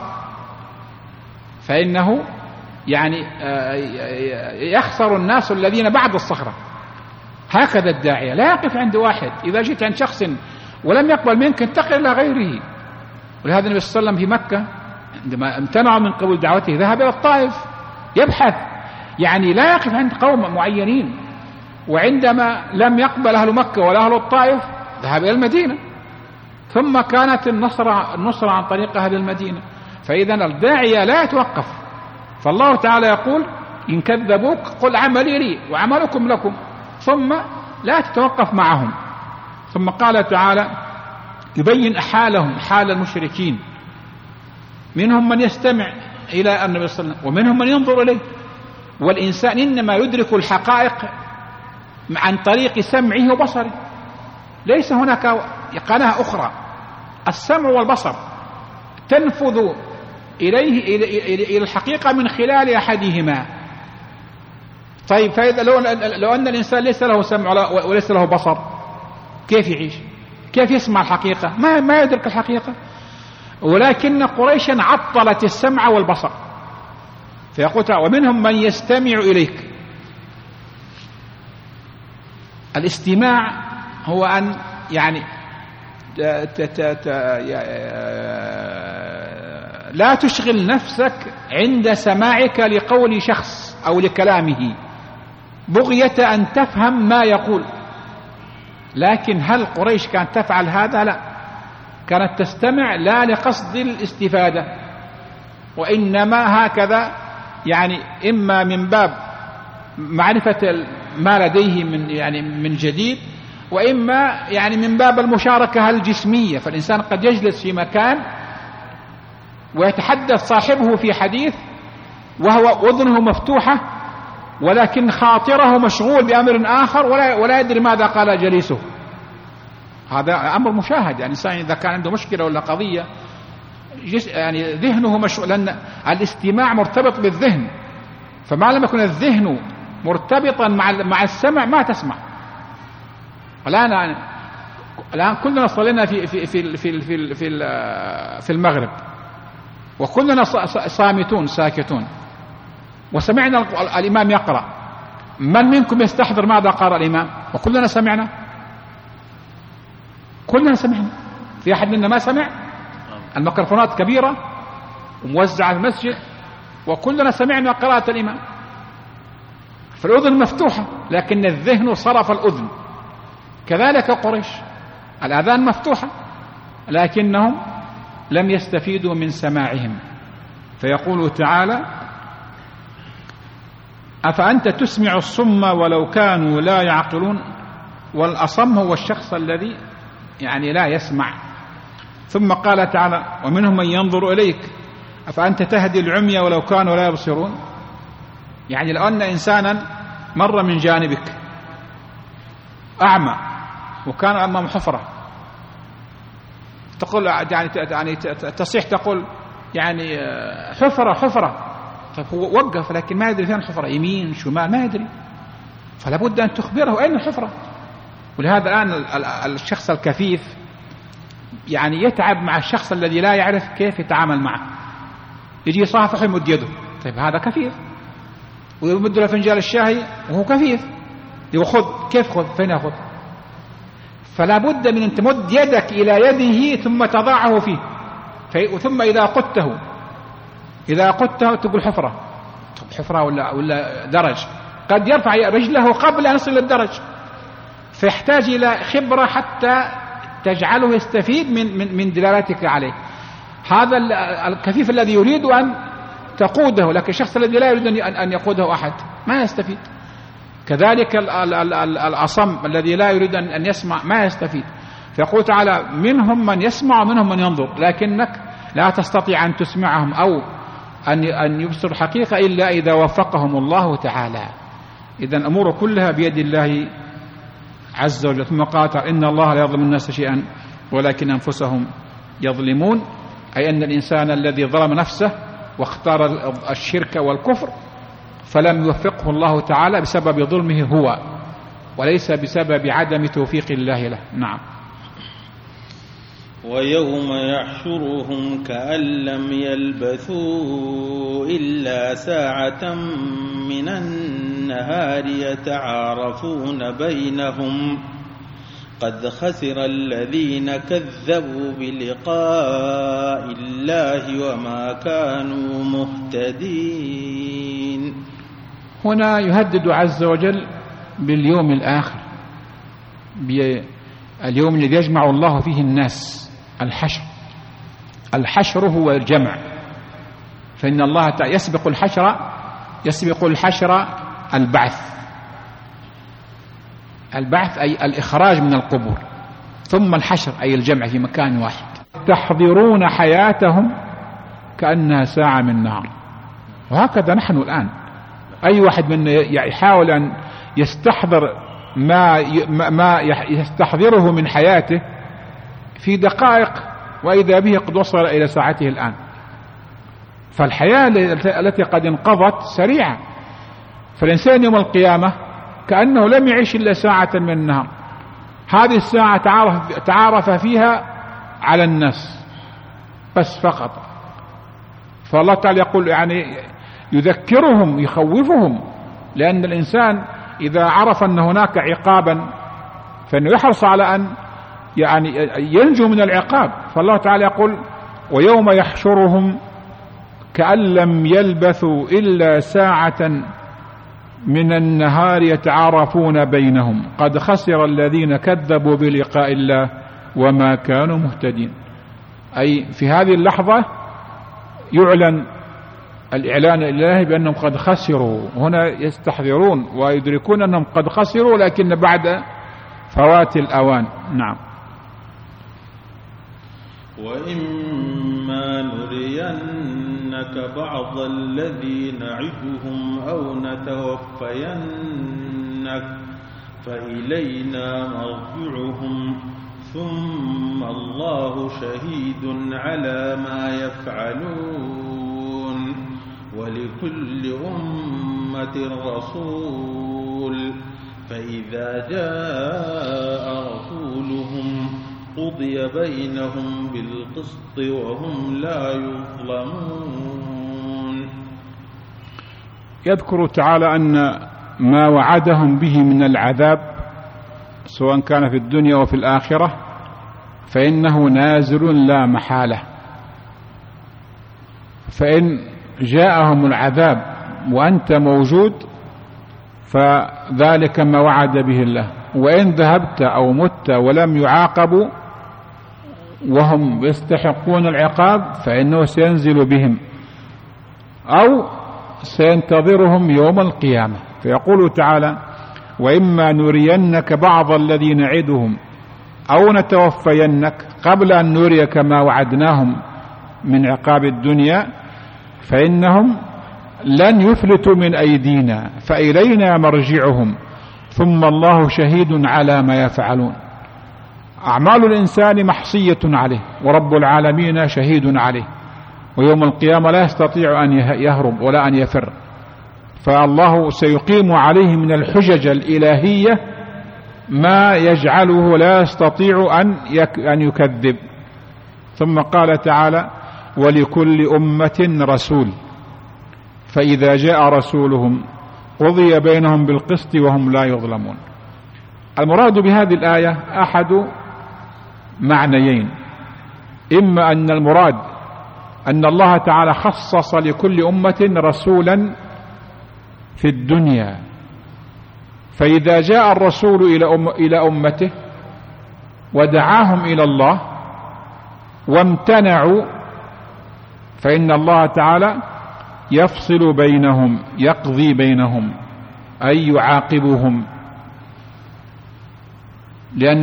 فإنه يعني يخسر الناس الذين بعد الصخرة. هكذا الداعية لا يقف عند واحد، إذا جئت عند شخص ولم يقبل منك انتقل إلى غيره. ولهذا النبي صلى الله عليه وسلم في مكة عندما امتنعوا من قبول دعوته ذهب إلى الطائف يبحث، يعني لا يقف عند قوم معينين. وعندما لم يقبل أهل مكة ولا أهل الطائف ذهب إلى المدينة، ثم كانت النصرة عن طريق أهل المدينة. فإذا الداعية لا يتوقف. فالله تعالى يقول إن كذبوك قل عملي لي وعملكم لكم، ثم لا تتوقف معهم. ثم قال تعالى يبين حالهم حال المشركين، منهم من يستمع إلى النبي صلى الله عليه وسلم ومنهم من ينظر إليه. والإنسان إنما يدرك الحقائق عن طريق سمعه وبصره، ليس هناك قناة أخرى. السمع والبصر تنفذ إلى الحقيقة من خلال أحدهما. طيب فإذا لو أن الإنسان ليس له سمع وليس له بصر كيف يعيش؟ كيف يسمع الحقيقة؟ ما يدرك الحقيقة. ولكن قريشا عطلت السمع والبصر، فيقول ومنهم من يستمع إليك. الاستماع هو أن يعني لا تشغل نفسك عند سماعك لقول شخص أو لكلامه بغية أن تفهم ما يقول. لكن هل قريش كانت تفعل هذا؟ لا، كانت تستمع لا لقصد الاستفادة، وإنما هكذا يعني إما من باب معرفة ما لديه من جديد، وإما يعني من باب المشاركة الجسمية. فالإنسان قد يجلس في مكان ويتحدث صاحبه في حديث وهو أذنه مفتوحة، ولكن خاطره مشغول بأمر آخر ولا يدري ماذا قال جليسه. هذا أمر مشاهد. يعني الإنسان إذا كان عنده مشكلة ولا قضية يعني ذهنه مشغول، لأن الاستماع مرتبط بالذهن، فما لم يكن الذهن مرتبطا مع السمع ما تسمع. الآن كلنا صلينا في المغرب وكلنا صامتون ساكتون، وسمعنا الإمام يقرأ. من منكم يستحضر ماذا قال الإمام؟ وكلنا سمعنا، كلنا سمعنا. في أحد منا ما سمع؟ الميكروفونات كبيرة وموزعة في المسجد وكلنا سمعنا قراءة الإمام، فالأذن مفتوحة لكن الذهن صرف الأذن. كذلك قريش الآذان مفتوحة لكنهم لم يستفيدوا من سماعهم. فيقول تعالى أفأنت تسمع الصم ولو كانوا لا يعقلون. والأصم هو الشخص الذي يعني لا يسمع. ثم قال تعالى ومنهم من ينظر إليك أفأنت تهدي العمي ولو كانوا لا يبصرون. يعني لو أن إنسانا مر من جانبك أعمى وكان أمام حفرة، تقول يعني تصيح تقول يعني حفرة. طيب هو وقف لكن ما يدري فين الحفرة، يمين شمال ما يدري، فلا بد أن تخبره أين الحفرة. ولهذا الآن الشخص الكفيف يعني يتعب مع الشخص الذي لا يعرف كيف يتعامل معه. يجي صافح يمد يده، طيب هذا كفيف، ويمد له فنجان الشاي وهو كفيف، يأخذ كيف خذ فين أخذ؟ فلا بد من أن تمد يدك إلى يده ثم تضعه فيه، ثم إذا قدته تقول حفرة ولا درج. قد يرفع رجله قبل أن يصل للدرج، فيحتاج إلى خبرة حتى تجعله يستفيد من دلالتك عليه. هذا الكفيف الذي يريد أن تقوده، لكن الشخص الذي لا يريد أن يقوده أحد ما يستفيد. كذلك الأصم الذي لا يريد أن يسمع ما يستفيد. فيقول تعالى منهم من يسمع ومنهم من ينظر، لكنك لا تستطيع أن تسمعهم أو أن يبصر الحقيقة إلا إذا وفقهم الله تعالى. إذن الأمور كلها بيد الله عز وجل. ثم قال إن الله لا يظلم الناس شيئا ولكن أنفسهم يظلمون، أي أن الإنسان الذي ظلم نفسه واختار الشرك والكفر فلم يوفقه الله تعالى بسبب ظلمه هو، وليس بسبب عدم توفيق الله له. نعم. ويوم يحشرهم كأن لم يلبثوا إلا ساعة من النهار يتعارفون بينهم قد خسر الذين كذبوا بلقاء الله وما كانوا مهتدين. هنا يهدد عز وجل باليوم الآخر، باليوم الذي يجمع الله فيه الناس، الحشر هو الجمع، فإن الله يسبق الحشر البعث أي الإخراج من القبور، ثم الحشر أي الجمع في مكان واحد. تحضرون حياتهم كأنها ساعة من نهار. وهكذا نحن الآن أي واحد منا يحاول أن يستحضر ما يستحضره من حياته في دقائق وإذا به قد وصل إلى ساعته الآن. فالحياة التي قد انقضت سريعة، فالإنسان يوم القيامة كأنه لم يعيش إلا ساعة من النهار. هذه الساعة تعارف فيها على الناس بس فقط. فالله تعالى يقول يعني يذكرهم يخوفهم، لأن الإنسان إذا عرف أن هناك عقابا فإنه يحرص على أن يعني ينجو من العقاب. فالله تعالى يقول ويوم يحشرهم كأن لم يلبثوا إلا ساعة من النهار يتعارفون بينهم قد خسر الذين كذبوا بلقاء الله وما كانوا مهتدين. أي في هذه اللحظة يعلن الإعلان الإلهي بأنهم قد خسروا. هنا يستحضرون ويدركون أنهم قد خسروا لكن بعد فوات الأوان. نعم. وإما نرينك بعض الذي نعدهم أو نتوفينك فإلينا مرجعهم ثم الله شهيد على ما يفعلون ولكل أمة رسول فإذا جاء رسولهم قضي بينهم بالقسط وهم لا يظلمون. يذكر تعالى أن ما وعدهم به من العذاب سواء كان في الدنيا وفي الآخرة فإنه نازل لا محالة. فإن جاءهم العذاب وأنت موجود فذلك ما وعد به الله، وإن ذهبت أو مت ولم يعاقبوا وهم يستحقون العقاب فإنه سينزل بهم أو سينتظرهم يوم القيامة. فيقول تعالى وإما نرينك بعض الذي نعدهم أو نتوفينك قبل أن نريك ما وعدناهم من عقاب الدنيا فإنهم لن يفلتوا من أيدينا فإلينا مرجعهم ثم الله شهيد على ما يفعلون. أعمال الإنسان محصية عليه ورب العالمين شهيد عليه، ويوم القيامة لا يستطيع أن يهرب ولا أن يفر، فالله سيقيم عليه من الحجج الإلهية ما يجعله لا يستطيع أن يكذب. ثم قال تعالى ولكل أمة رسول فإذا جاء رسولهم قضي بينهم بالقسط وهم لا يظلمون. المراد بهذه الآية أحد معنيين، إما أن المراد أن الله تعالى خصص لكل أمة رسولا في الدنيا، فإذا جاء الرسول إلى أمته ودعاهم إلى الله وامتنعوا فإن الله تعالى يفصل بينهم، يقضي بينهم، أي يعاقبهم، لأن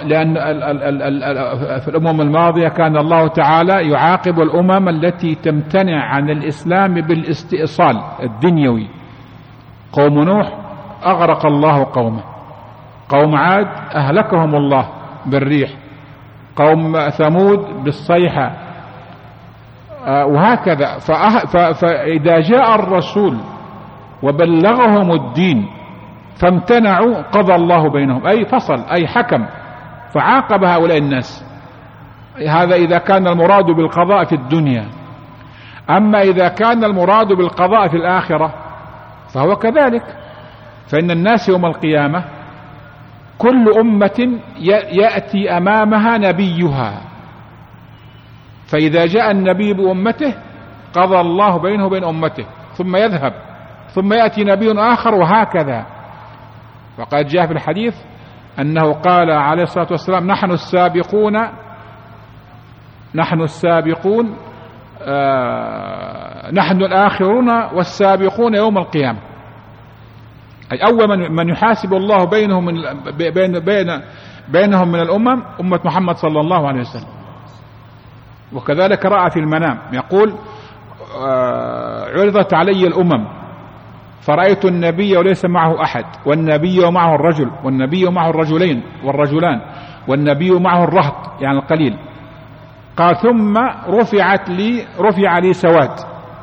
في الأمم الماضية كان الله تعالى يعاقب الأمم التي تمتنع عن الإسلام بالاستئصال الدنيوي. قوم نوح أغرق الله قومه، قوم عاد أهلكهم الله بالريح، قوم ثمود بالصيحة، وهكذا. فإذا جاء الرسول وبلغهم الدين فامتنعوا قضى الله بينهم، أي فصل، أي حكم، فعاقب هؤلاء الناس. هذا إذا كان المراد بالقضاء في الدنيا. أما إذا كان المراد بالقضاء في الآخرة فهو كذلك، فإن الناس يوم القيامة كل أمة يأتي أمامها نبيها، فإذا جاء النبي بأمته قضى الله بينه وبين أمته، ثم يذهب، ثم يأتي نبي آخر، وهكذا. وقد جاء في الحديث أنه قال عليه الصلاة والسلام: نحن السابقون نحن الآخرون والسابقون يوم القيامة، أي أول من يحاسب الله بينهم من الأمم أمة محمد صلى الله عليه وسلم. وكذلك رأى في المنام يقول: عرضت علي الأمم فرأيت النبي وليس معه أحد، والنبي ومعه الرجل، والنبي ومعه الرجلين والرجلان، والنبي ومعه الرهط يعني القليل. قال: ثم رفع لي سواد،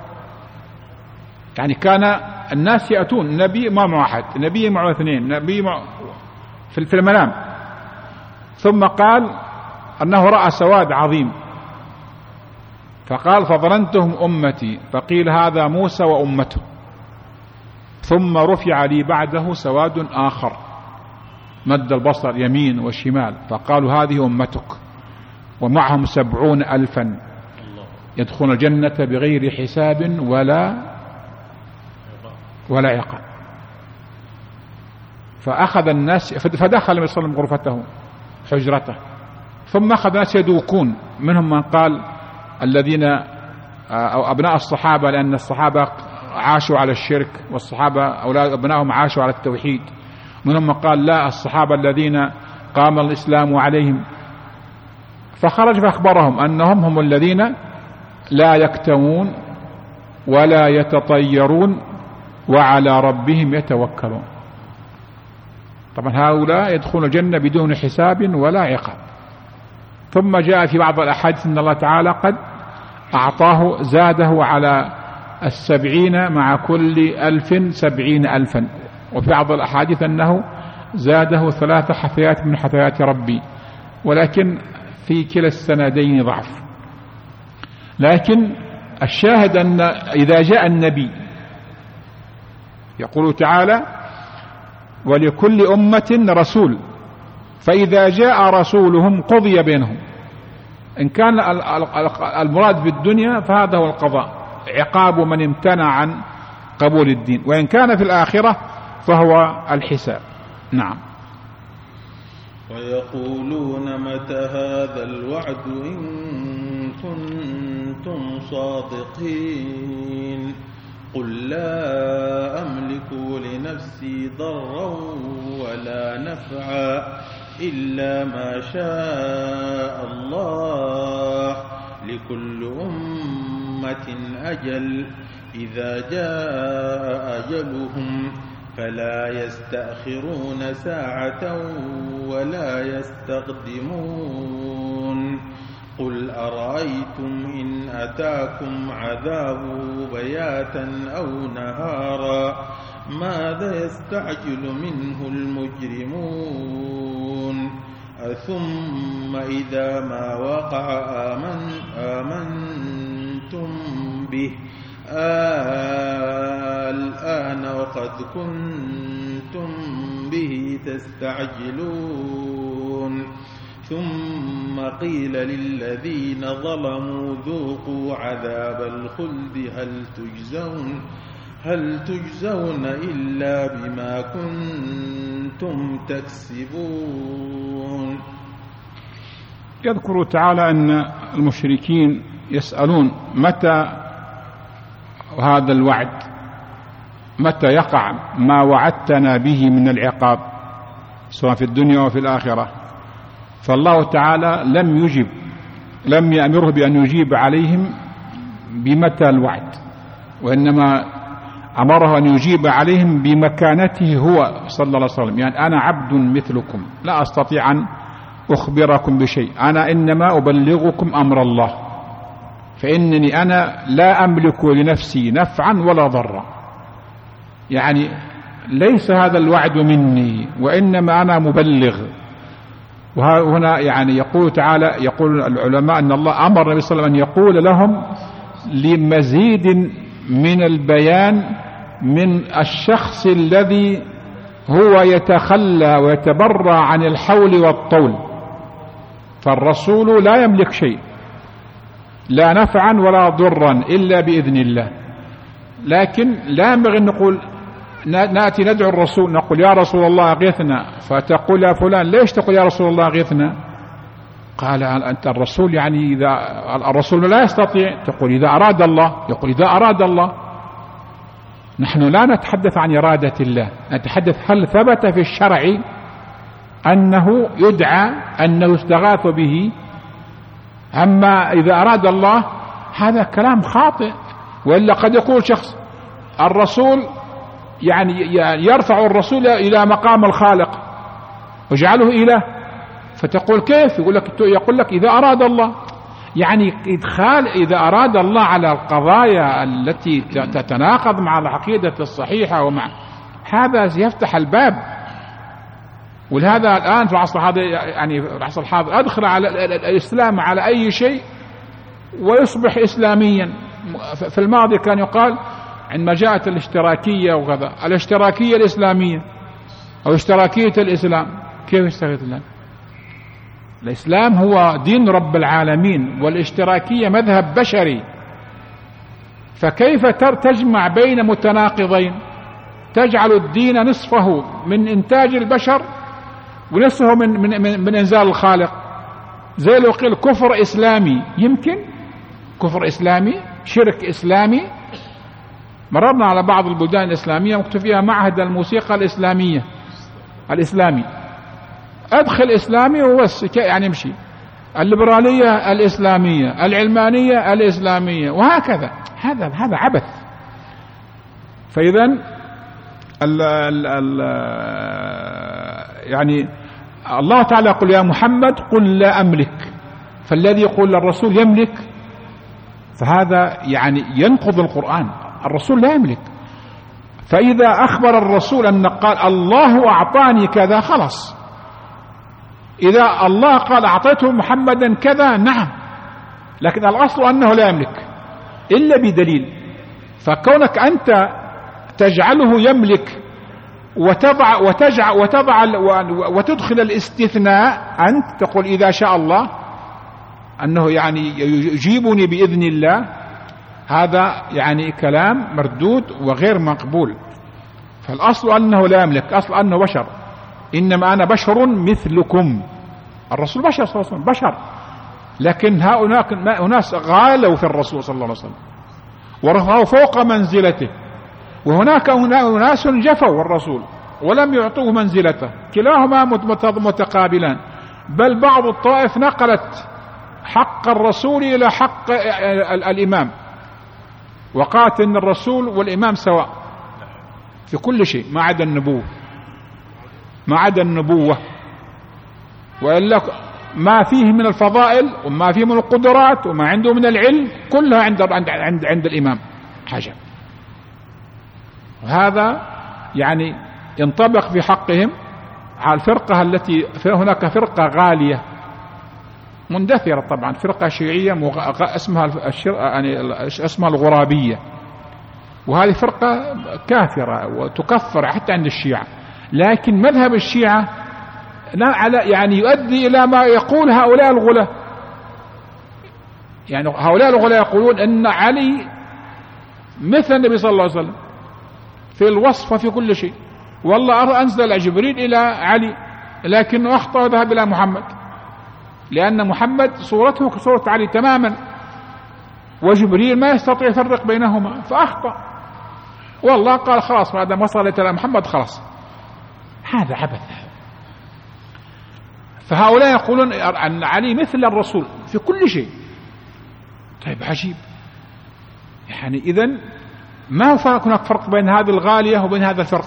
يعني كان الناس يأتون النبي ما معه أحد، النبي معه اثنين، النبي معه في المنام. ثم قال أنه رأى سواد عظيم، فقال: فظننتهم أمتي، فقيل هذا موسى وأمته. ثم رفع لي بعده سواد آخر، مد البصر يمين وشمال، فقالوا هذه أمتك، ومعهم 70,000 يدخلون الجنة بغير حساب ولا عقاب. فأخذ الناس، فدخل النبي صلى الله عليه وسلم غرفته حجرته، ثم أخذ الناس يدوكون، منهم من قال الذين أو أبناء الصحابة، لأن الصحابة عاشوا على الشرك، والصحابة أولاد أبنائهم عاشوا على التوحيد. منهم من قال لا، الصحابة الذين قام الإسلام عليهم. فخرج فأخبرهم أنهم هم الذين لا يكتمون ولا يتطيرون وعلى ربهم يتوكلون. طبعا هؤلاء يدخلون الجنة بدون حساب ولا عقاب. ثم جاء في بعض الأحاديث أن الله تعالى قد أعطاه، زاده على 70 مع كل 1000 70,000. وفي بعض الأحاديث أنه زاده 3 حثيات من حثيات ربي، ولكن في كلا السندين ضعف. لكن الشاهد أن إذا جاء النبي يقول تعالى: ولكل أمة رسول، فإذا جاء رسولهم قضي بينهم. إن كان المراد بالدنيا فهذا هو القضاء، عقاب من امتنع عن قبول الدين، وإن كان في الآخرة فهو الحساب. نعم. ويقولون متى هذا الوعد إن كنتم صادقين قل لا أملك لنفسي ضرا ولا نفعا إلا ما شاء الله لكل أمة أجل إذا جاء أجلهم فلا يستأخرون ساعة ولا يستقدمون قل أرأيتم إن أتاكم عذابه بياتا أو نهارا ماذا يستعجل منه المجرمون ثم إذا ما وقع آمنتم به الآن وقد كنتم به تستعجلون ثم قيل للذين ظلموا ذوقوا عذاب الخلد هل تجزون إلا بما كنتم تكسبون. يذكر تعالى أن المشركين يسألون متى هذا الوعد، متى يقع ما وعدتنا به من العقاب سواء في الدنيا وفي الآخرة. فالله تعالى لم يأمره بأن يجيب عليهم بمتى الوعد، وإنما أمره أن يجيب عليهم بمكانته هو صلى الله عليه وسلم. يعني أنا عبد مثلكم لا أستطيع أن أخبركم بشيء، أنا إنما أبلغكم أمر الله، فإنني أنا لا أملك لنفسي نفعا ولا ضرا. يعني ليس هذا الوعد مني، وإنما أنا مبلغ. وهنا يعني يقول تعالى، يقول العلماء أن الله أمر النبي صلى الله عليه وسلم أن يقول لهم لمزيد من البيان من الشخص الذي هو يتخلى ويتبرع عن الحول والطول. فالرسول لا يملك شيء، لا نفعا ولا ضرا إلا بإذن الله. لكن لا ينبغي أن نقول نأتي ندعو الرسول نقول يا رسول الله أغثنا، فتقول يا فلان ليش تقول يا رسول الله أغثنا؟ قال أنت الرسول، يعني إذا الرسول لا يستطيع، تقول إذا أراد الله، يقول إذا أراد الله. نحن لا نتحدث عن إرادة الله، نتحدث هل ثبت في الشرع أنه يدعى، أنه يستغاث به. أما إذا أراد الله هذا كلام خاطئ. وإلا قد يقول شخص الرسول يعني يرفع الرسول إلى مقام الخالق ويجعله إله، فتقول كيف؟ يقول لك إذا أراد الله، يعني إدخال إذا أراد الله على القضايا التي تتناقض مع العقيدة الصحيحة ومع هذا يفتح الباب. ولهذا الآن في العصر هذا، يعني في العصر الحاضر، أدخل على الإسلام على أي شيء ويصبح إسلاميا. في الماضي كان يقال عندما جاءت الاشتراكية وكذا، الاشتراكية الإسلامية أو اشتراكية الإسلام، كيف اشتراكية الإسلام؟ الإسلام هو دين رب العالمين، والاشتراكية مذهب بشري. فكيف تجمع بين متناقضين؟ تجعل الدين نصفه من إنتاج البشر ونصفه من إنزال الخالق. زي لو قيل كفر إسلامي، يمكن كفر إسلامي، شرك إسلامي. مررنا على بعض البلدان الإسلامية مكتوب فيها معهد الموسيقى الإسلامي، أدخل إسلامي وبس، يعني يمشي. الليبرالية الإسلامية، العلمانية الإسلامية، وهكذا. هذا عبث. فإذا يعني الله تعالى يقول يا محمد قل لا أملك، فالذي يقول للرسول يملك، فهذا يعني ينقض القرآن. الرسول لا يملك. فإذا أخبر الرسول أن قال الله أعطاني كذا، خلاص. إذا الله قال أعطيته محمدا كذا، نعم، لكن الأصل أنه لا يملك إلا بدليل. فكونك أنت تجعله يملك وتدخل الاستثناء، أنت تقول إذا شاء الله أنه يعني يجيبني بإذن الله، هذا يعني كلام مردود وغير مقبول. فالأصل أنه لا يملك، أصل أنه بشر. إنما أنا بشر مثلكم. الرسول بشر صلى الله عليه وسلم، بشر. لكن هناك أناس غالوا في الرسول صلى الله عليه وسلم ورفعوا فوق منزلته، وهناك أناس جفوا الرسول ولم يعطوه منزلته. كلاهما متقابلان. بل بعض الطائف نقلت حق الرسول إلى حق الإمام، وقالت إن الرسول والإمام سواء في كل شيء ما عدا النبوة. وإلا ما فيه من الفضائل وما فيه من القدرات وما عنده من العلم كلها عند الإمام حاجة. وهذا يعني ينطبق في حقهم على الفرقة التي هناك فرقة غالية مندثرة طبعا، فرقة شيعية اسمها الغرابية، وهذه فرقة كافرة وتكفر حتى عند الشيعة. لكن مذهب الشيعة يعني يؤدي إلى ما يقول هؤلاء الغلاة. يعني هؤلاء الغلاة يقولون أن علي مثل النبي صلى الله عليه وسلم في الوصف وفي كل شيء، والله أنزل جبريل إلى علي لكنه أخطأ وذهب إلى محمد، لأن محمد صورته كصورة علي تماما. وجبريل ما يستطيع يفرق بينهما فأخطأ، والله قال خلاص بعد ما وصلت إلى محمد خلاص. هذا عبث. فهؤلاء يقولون أن علي مثل الرسول في كل شيء. طيب عجيب، يعني إذن ما هناك فرق بين هذه الغالية وبين هذا الفرق.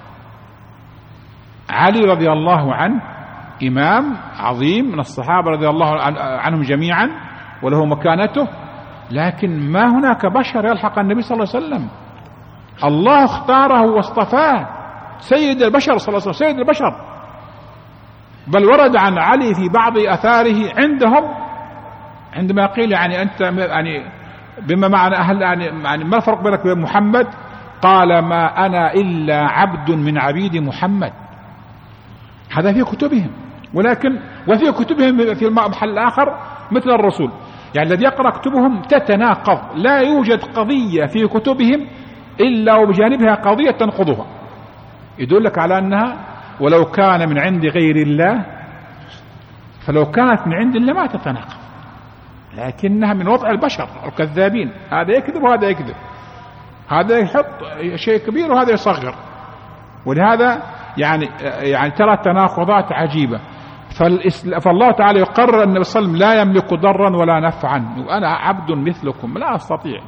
علي رضي الله عنه إمام عظيم من الصحابة رضي الله عنهم جميعا وله مكانته، لكن ما هناك بشر يلحق النبي صلى الله عليه وسلم. الله اختاره واصطفاه سيد البشر صلى الله عليه وسلم، سيد البشر. بل ورد عن علي في بعض أثاره عندهم عندما قيل يعني أنت يعني بما معنى أهل يعني ما الفرق بينك وبين محمد؟ قال ما أنا إلا عبد من عبيد محمد. هذا في كتبهم، ولكن وفي كتبهم في محل آخر مثل الرسول. يعني الذي يقرأ كتبهم تتناقض، لا يوجد قضية في كتبهم إلا وبجانبها قضية تنقضها، يدلك على أنها ولو كان من عند غير الله، فلو كانت من عند الله ما تتناقض، لكنها من وضع البشر الكذابين، هذا يكذب وهذا يكذب، هذا يحط شيء كبير وهذا يصغر. ولهذا يعني ترى تناقضات عجيبة. فالله تعالى يقرر أن النبي صلى الله عليه وسلم لا يملك ضرا ولا نفعا، وأنا عبد مثلكم لا أستطيع.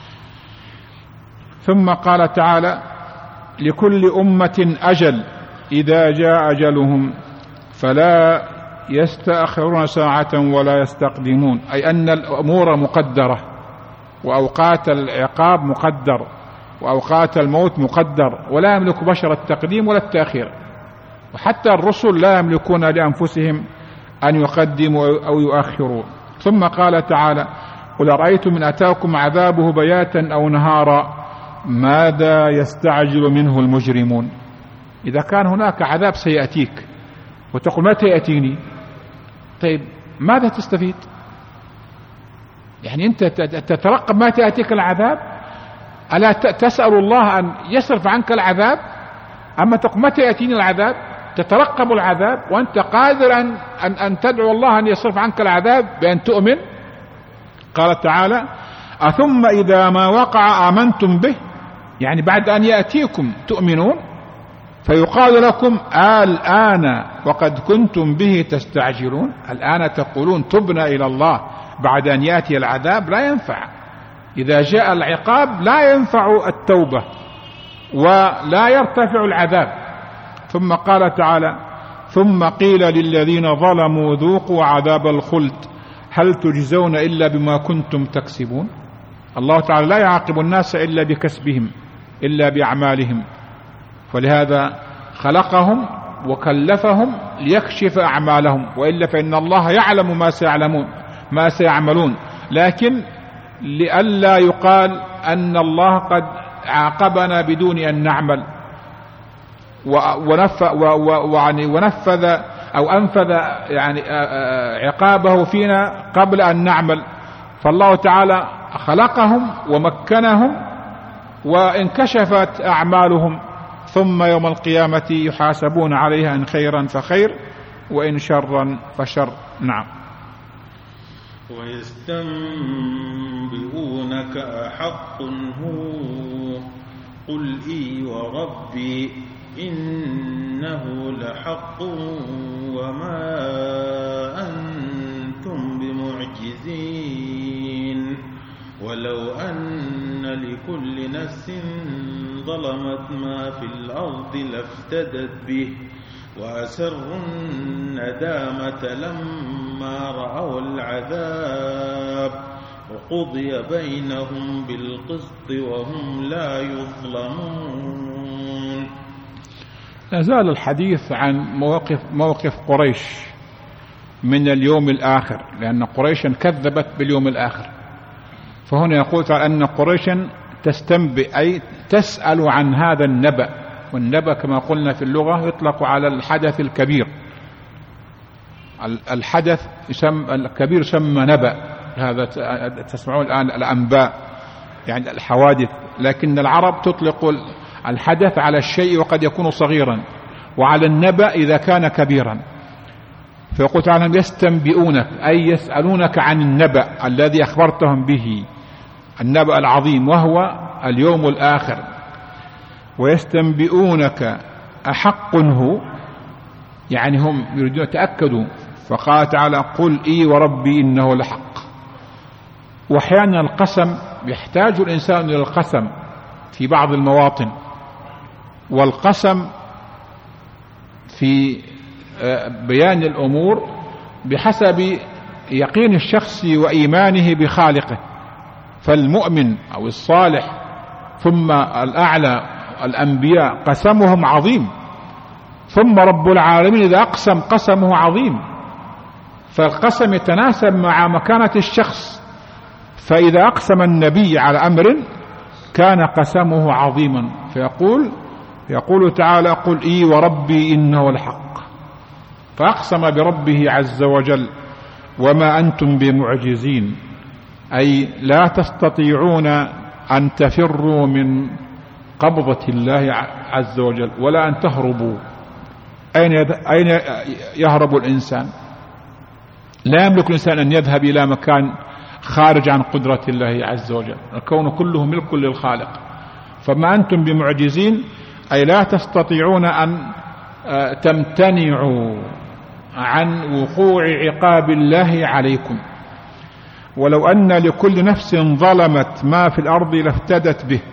ثم قال تعالى لكل أمة أجل إذا جاء أجلهم فلا يستأخرون ساعة ولا يستقدمون، أي أن الأمور مقدرة، وأوقات العقاب مقدر، وأوقات الموت مقدر، ولا يملك بشر التقديم ولا التأخير. وحتى الرسل لا يملكون لأنفسهم أن يقدموا أو يؤخروا. ثم قال تعالى قل أرأيتم إن أتاكم عذابه بياتا أو نهارا ماذا يستعجل منه المجرمون. إذا كان هناك عذاب سيأتيك وتقول متى يأتيني، طيب ماذا تستفيد؟ يعني أنت تترقب متى يأتيك العذاب؟ ألا تسأل الله أن يصرف عنك العذاب؟ أما تقول متى يأتيني العذاب، تترقب العذاب وأنت قادر أن تدعو الله أن يصرف عنك العذاب بأن تؤمن. قال تعالى أثم إذا ما وقع آمنتم به، يعني بعد أن يأتيكم تؤمنون. فيقال لكم الآن وقد كنتم به تستعجلون، الآن تقولون تبنا إلى الله بعد أن يأتي العذاب. لا ينفع، إذا جاء العقاب لا ينفع التوبة ولا يرتفع العذاب. ثم قال تعالى ثم قيل للذين ظلموا ذوقوا عذاب الخلد هل تجزون إلا بما كنتم تكسبون. الله تعالى لا يعاقب الناس إلا بكسبهم، إلا بأعمالهم، فلهذا خلقهم وكلفهم ليكشف أعمالهم، وإلا فإن الله يعلم ما سيعملون، لكن لئلا يقال أن الله قد عاقبنا بدون أن نعمل ونفذ أو أنفذ يعني عقابه فينا قبل أن نعمل. فالله تعالى خلقهم ومكنهم وانكشفت أعمالهم، ثم يوم القيامة يحاسبون عليها إن خيرا فخير وإن شرا فشر. نعم. ويستنبئونك أحق هو قل إي وربي إنه لحق وما أنتم بمعجزين ولو أن لكل نفس ظلمت ما في الأرض لافتدت به وأسروا الندامة لما رأوا العذاب وقضي بينهم بالقسط وهم لا يظلمون. نزال الحديث عن موقف قريش من اليوم الآخر، لأن قريشا كذبت باليوم الآخر. فهنا يقول تعالى أن قريشا تستنبئ أي تسأل عن هذا النبأ، والنبأ كما قلنا في اللغة يطلق على الحدث الكبير. الحدث الكبير يسمى نبأ، هذا تسمعون الآن الأنباء يعني الحوادث، لكن العرب تطلق الحدث على الشيء وقد يكون صغيرا، وعلى النبأ إذا كان كبيرا. فيقول تعالى يستنبئونك أي يسألونك عن النبأ الذي أخبرتهم به النبأ العظيم وهو اليوم الآخر. ويستنبئونك أحق هو، يعني هم يريدون يتأكدوا، فقال تعالى قل إي وربي إنه لحق. وأحيانا القسم يحتاج الإنسان إلى القسم في بعض المواطن، والقسم في بيان الأمور بحسب يقين الشخص وإيمانه بخالقه. فالمؤمن أو الصالح ثم الأعلى الأنبياء قسمهم عظيم، ثم رب العالمين إذا أقسم قسمه عظيم، فالقسم يتناسب مع مكانة الشخص. فإذا أقسم النبي على أمر كان قسمه عظيما، يقول تعالى قل إي وربي إنه الحق، فأقسم بربه عز وجل وما أنتم بمعجزين، أي لا تستطيعون أن تفروا من قبضة الله عز وجل ولا أن تهربوا. أين يهرب الإنسان؟ لا يملك الإنسان أن يذهب إلى مكان خارج عن قدرة الله عز وجل، الكون كله ملك للخالق. فما أنتم بمعجزين أي لا تستطيعون أن تمتنعوا عن وقوع عقاب الله عليكم. ولو أن لكل نفس ظلمت ما في الأرض لافتدت به.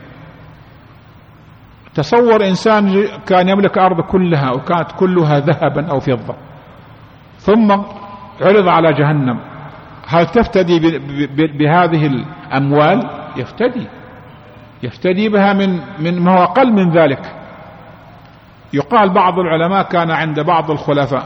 تصور إنسان كان يملك الأرض كلها وكانت كلها ذهبا أو فضة، ثم عرض على جهنم، هل تفتدي بهذه الأموال؟ يفتدي بها من ما هو أقل من ذلك. يقال بعض العلماء كان عند بعض الخلفاء،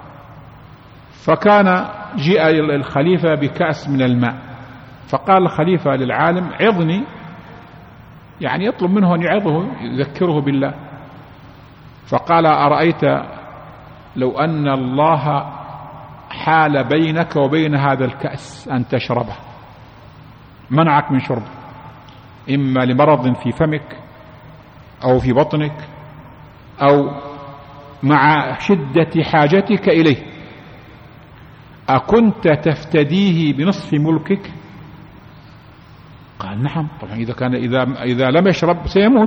فكان جاء الخليفة بكأس من الماء، فقال الخليفة للعالم عظني، يعني يطلب منه أن يعظه يذكره بالله. فقال أرأيت لو أن الله حال بينك وبين هذا الكأس أن تشربه، منعك من شربه، إما لمرض في فمك أو في بطنك أو مع شدة حاجتك إليه، أكنت تفتديه بنصف ملكك؟ قال نعم طبعا، إذا لم يشرب سيموت،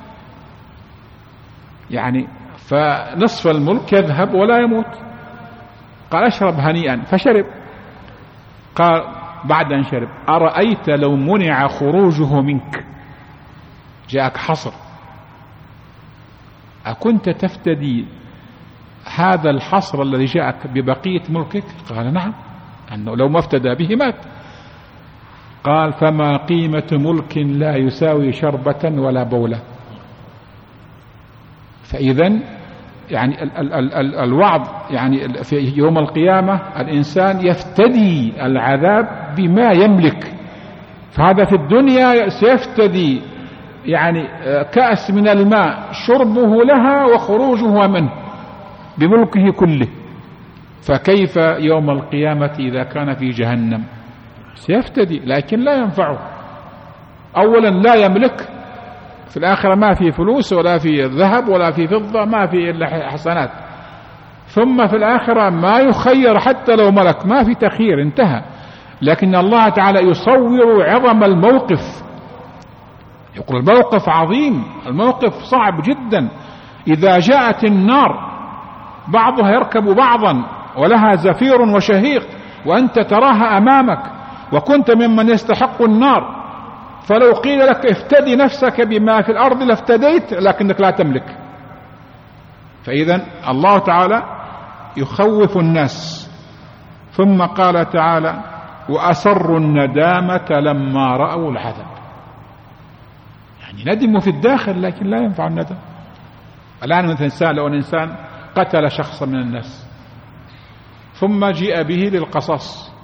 يعني فنصف الملك يذهب ولا يموت. قال أشرب هنيئا، فشرب. قال بعد أن شرب أرأيت لو منع خروجه منك، جاءك حصر، أكنت تفتدي هذا الحصر الذي جاءك ببقية ملكك؟ قال نعم، أنه لو ما افتدى به مات. قال فما قيمة ملك لا يساوي شربة ولا بولة. فإذن يعني الوعظ يعني في يوم القيامة الإنسان يفتدي العذاب بما يملك، فهذا في الدنيا سيفتدي يعني كأس من الماء شربه لها وخروجه منه بملكه كله، فكيف يوم القيامة إذا كان في جهنم؟ سيفتدي لكن لا ينفعه. أولا لا يملك، في الآخرة ما في فلوس ولا في ذهب ولا في فضة، ما في إلا حسنات. ثم في الآخرة ما يخير حتى لو ملك، ما في تخيير، انتهى. لكن الله تعالى يصور عظم الموقف، يقول الموقف عظيم، الموقف صعب جدا. إذا جاءت النار بعضها يركب بعضا ولها زفير وشهيق وأنت تراها أمامك وكنت ممن يستحق النار، فلو قيل لك افتدي نفسك بما في الأرض لافتديت، لكنك لا تملك. فإذا الله تعالى يخوف الناس. ثم قال تعالى وأسروا الندامة لما رأوا العذاب، يعني ندموا في الداخل لكن لا ينفع الندم. الآن مثل إنسان لو أن إنسان قتل شخصا من الناس ثم جيء به للقصاص،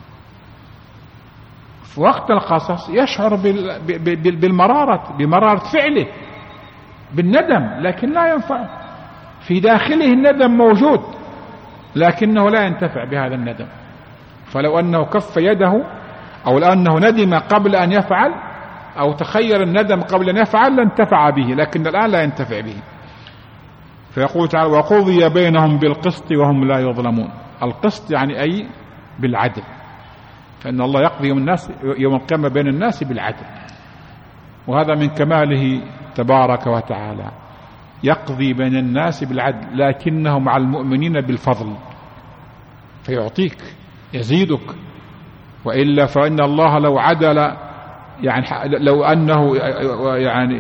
في وقت القصص يشعر بمرارة فعله، بالندم، لكن لا ينفع. في داخله الندم موجود لكنه لا ينتفع بهذا الندم. فلو أنه كف يده أو لأنه ندم قبل أن يفعل أو تخير الندم قبل أن يفعل لانتفع به، لكن الآن لا ينتفع به. فيقول تعالى وقضي بينهم بالقسط وهم لا يظلمون. القسط يعني أي بالعدل، فإن الله يقضي يوم القيامة بين الناس بالعدل، وهذا من كماله تبارك وتعالى، يقضي بين الناس بالعدل، لكنه مع المؤمنين بالفضل، فيعطيك يزيدك. وإلا فإن الله لو عدل، يعني لو أنه يعني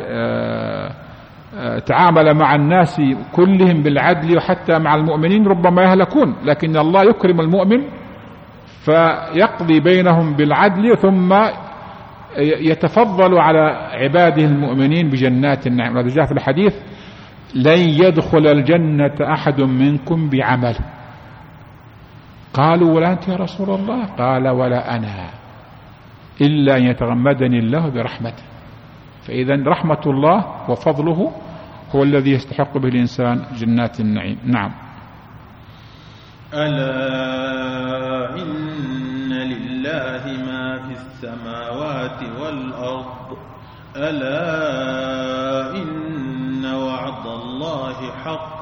تعامل مع الناس كلهم بالعدل وحتى مع المؤمنين ربما يهلكون، لكن الله يكرم المؤمن فيقضي بينهم بالعدل، ثم يتفضل على عباده المؤمنين بجنات النعيم. وهذا جاء في الحديث: لن يدخل الجنة أحد منكم بعمله. قالوا: ولا أنت يا رسول الله؟ قال: ولا أنا، إلا أن يتغمدني الله برحمته. فإذا رحمة الله وفضله هو الذي يستحق به الإنسان جنات النعيم. نعم. ألا إن لله ما في السماوات والأرض، ألا إن وعد الله حق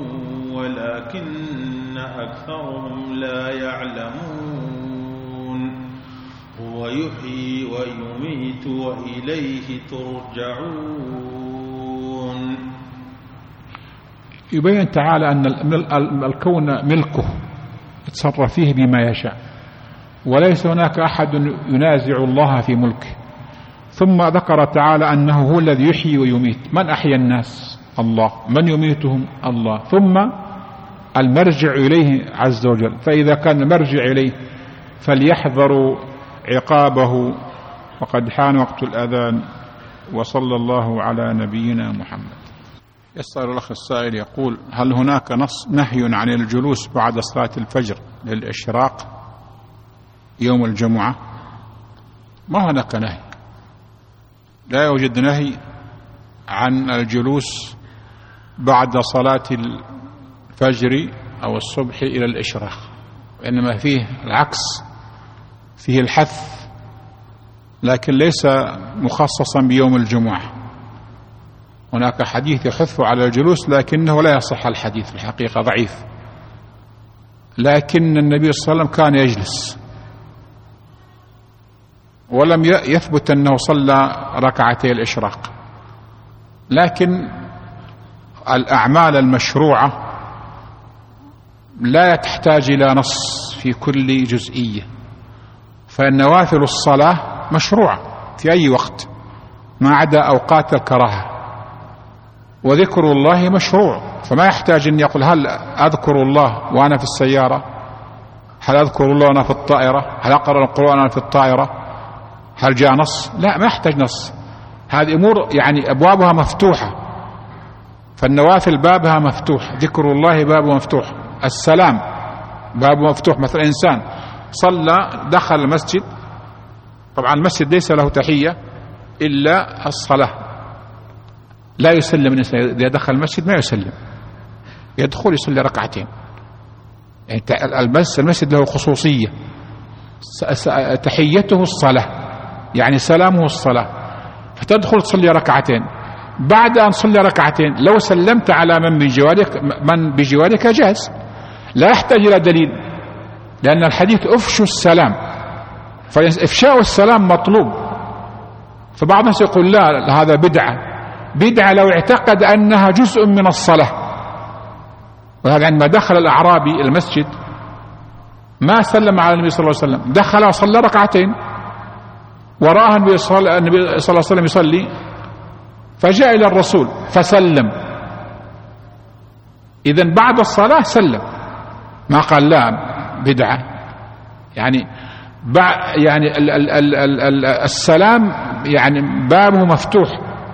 ولكن أكثرهم لا يعلمون. هو يحيي ويميت وإليه ترجعون. يبين تعالى أن الكون ملكه يتصرف فيه بما يشاء، وليس هناك أحد ينازع الله في ملكه. ثم ذكر تعالى أنه هو الذي يحيي ويميت. من أحيا الناس؟ الله. من يميتهم؟ الله. ثم المرجع إليه عز وجل، فإذا كان المرجع إليه فليحذروا عقابه. وقد حان وقت الأذان، وصلى الله على نبينا محمد. يسأل الأخ السائل يقول: هل هناك نهي عن الجلوس بعد صلاة الفجر للإشراق يوم الجمعة؟ ما هناك نهي، لا يوجد نهي عن الجلوس بعد صلاة الفجر أو الصبح إلى الإشراق، وإنما فيه العكس، فيه الحث، لكن ليس مخصصا بيوم الجمعة. هناك حديث يحث على الجلوس لكنه لا يصح الحديث، الحقيقة ضعيف، لكن النبي صلى الله عليه وسلم كان يجلس، ولم يثبت أنه صلى ركعتي الإشراق. لكن الأعمال المشروعة لا تحتاج إلى نص في كل جزئية، فالنوافل الصلاة مشروعة في أي وقت ما عدا أوقات الكراهة، وذكر الله مشروع، فما يحتاج أن يقول: هل أذكر الله وأنا في السيارة؟ هل أذكر الله وأنا في الطائرة؟ هل أقرأ القرآن وأنا في الطائرة؟ هل جاء نص؟ لا، ما يحتاج نص. هذه أمور يعني أبوابها مفتوحة، فالنوافل بابها مفتوح، ذكر الله بابه مفتوح، السلام بابه مفتوح. مثلا إنسان صلى دخل المسجد، طبعا المسجد ليس له تحية إلا الصلاة، لا يسلم الإنسان إذا دخل المسجد، ما يسلم، يدخل يصلي ركعتين. يعني المسجد له خصوصية، تحيته الصلاة، يعني سلامه الصلاة، فتدخل تصلي ركعتين. بعد أن تصلي ركعتين لو سلمت على من بجوارك جاز، لا يحتاج إلى دليل، لأن الحديث أفشوا السلام، فإفشاء السلام مطلوب. فبعض الناس يقول: لا، هذا بدعة لو اعتقد أنها جزء من الصلاة. وهذا عندما دخل الأعرابي المسجد ما سلم على النبي صلى الله عليه وسلم، دخل وصلى ركعتين، ورآه النبي صلى الله عليه وسلم يصلي، فجاء إلى الرسول فسلم. إذن بعد الصلاة سلم، ما قال لا بدعة. يعني السلام يعني بابه مفتوح،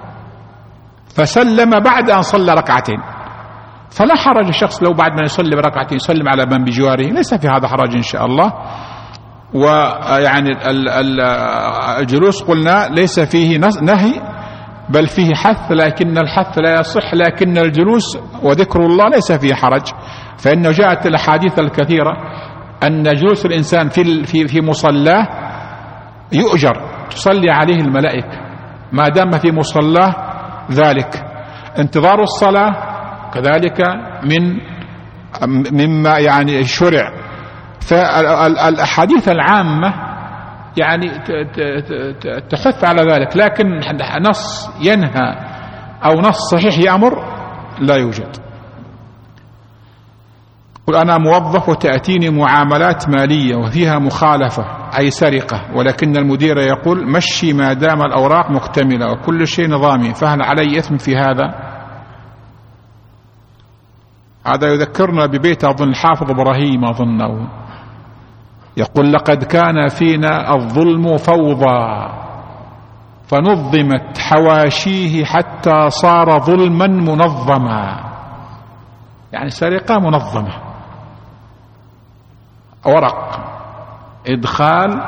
فسلم بعد أن صلى ركعتين، فلا حرج الشخص لو بعد ما يصلي بركعتين يسلم على من بجواره، ليس في هذا حرج إن شاء الله. ويعني الجلوس قلنا ليس فيه نهي بل فيه حث، لكن الحث لا يصح، لكن الجلوس وذكر الله ليس فيه حرج، فإنه جاءت الأحاديث الكثيرة أن جلوس الإنسان في مصلاه يؤجر، تصلي عليه الملائكة ما دام في مصلاه ذلك. انتظار الصلاة كذلك مما يعني شرع. فالأحاديث العامة يعني تحث على ذلك، لكن نص ينهى أو نص صحيح يأمر لا يوجد. قل أنا موظف وتأتيني معاملات مالية وفيها مخالفة أي سرقة، ولكن المدير يقول مشي ما دام الأوراق مكتملة وكل شيء نظامي، فهل علي إثم في هذا؟ هذا يذكرنا ببيت أظن الحافظ إبراهيم أظنه يقول لقد كان فينا الظلم فوضى فنظمت حواشيه حتى صار ظلما منظما، يعني سرقة منظمة، ورق إدخال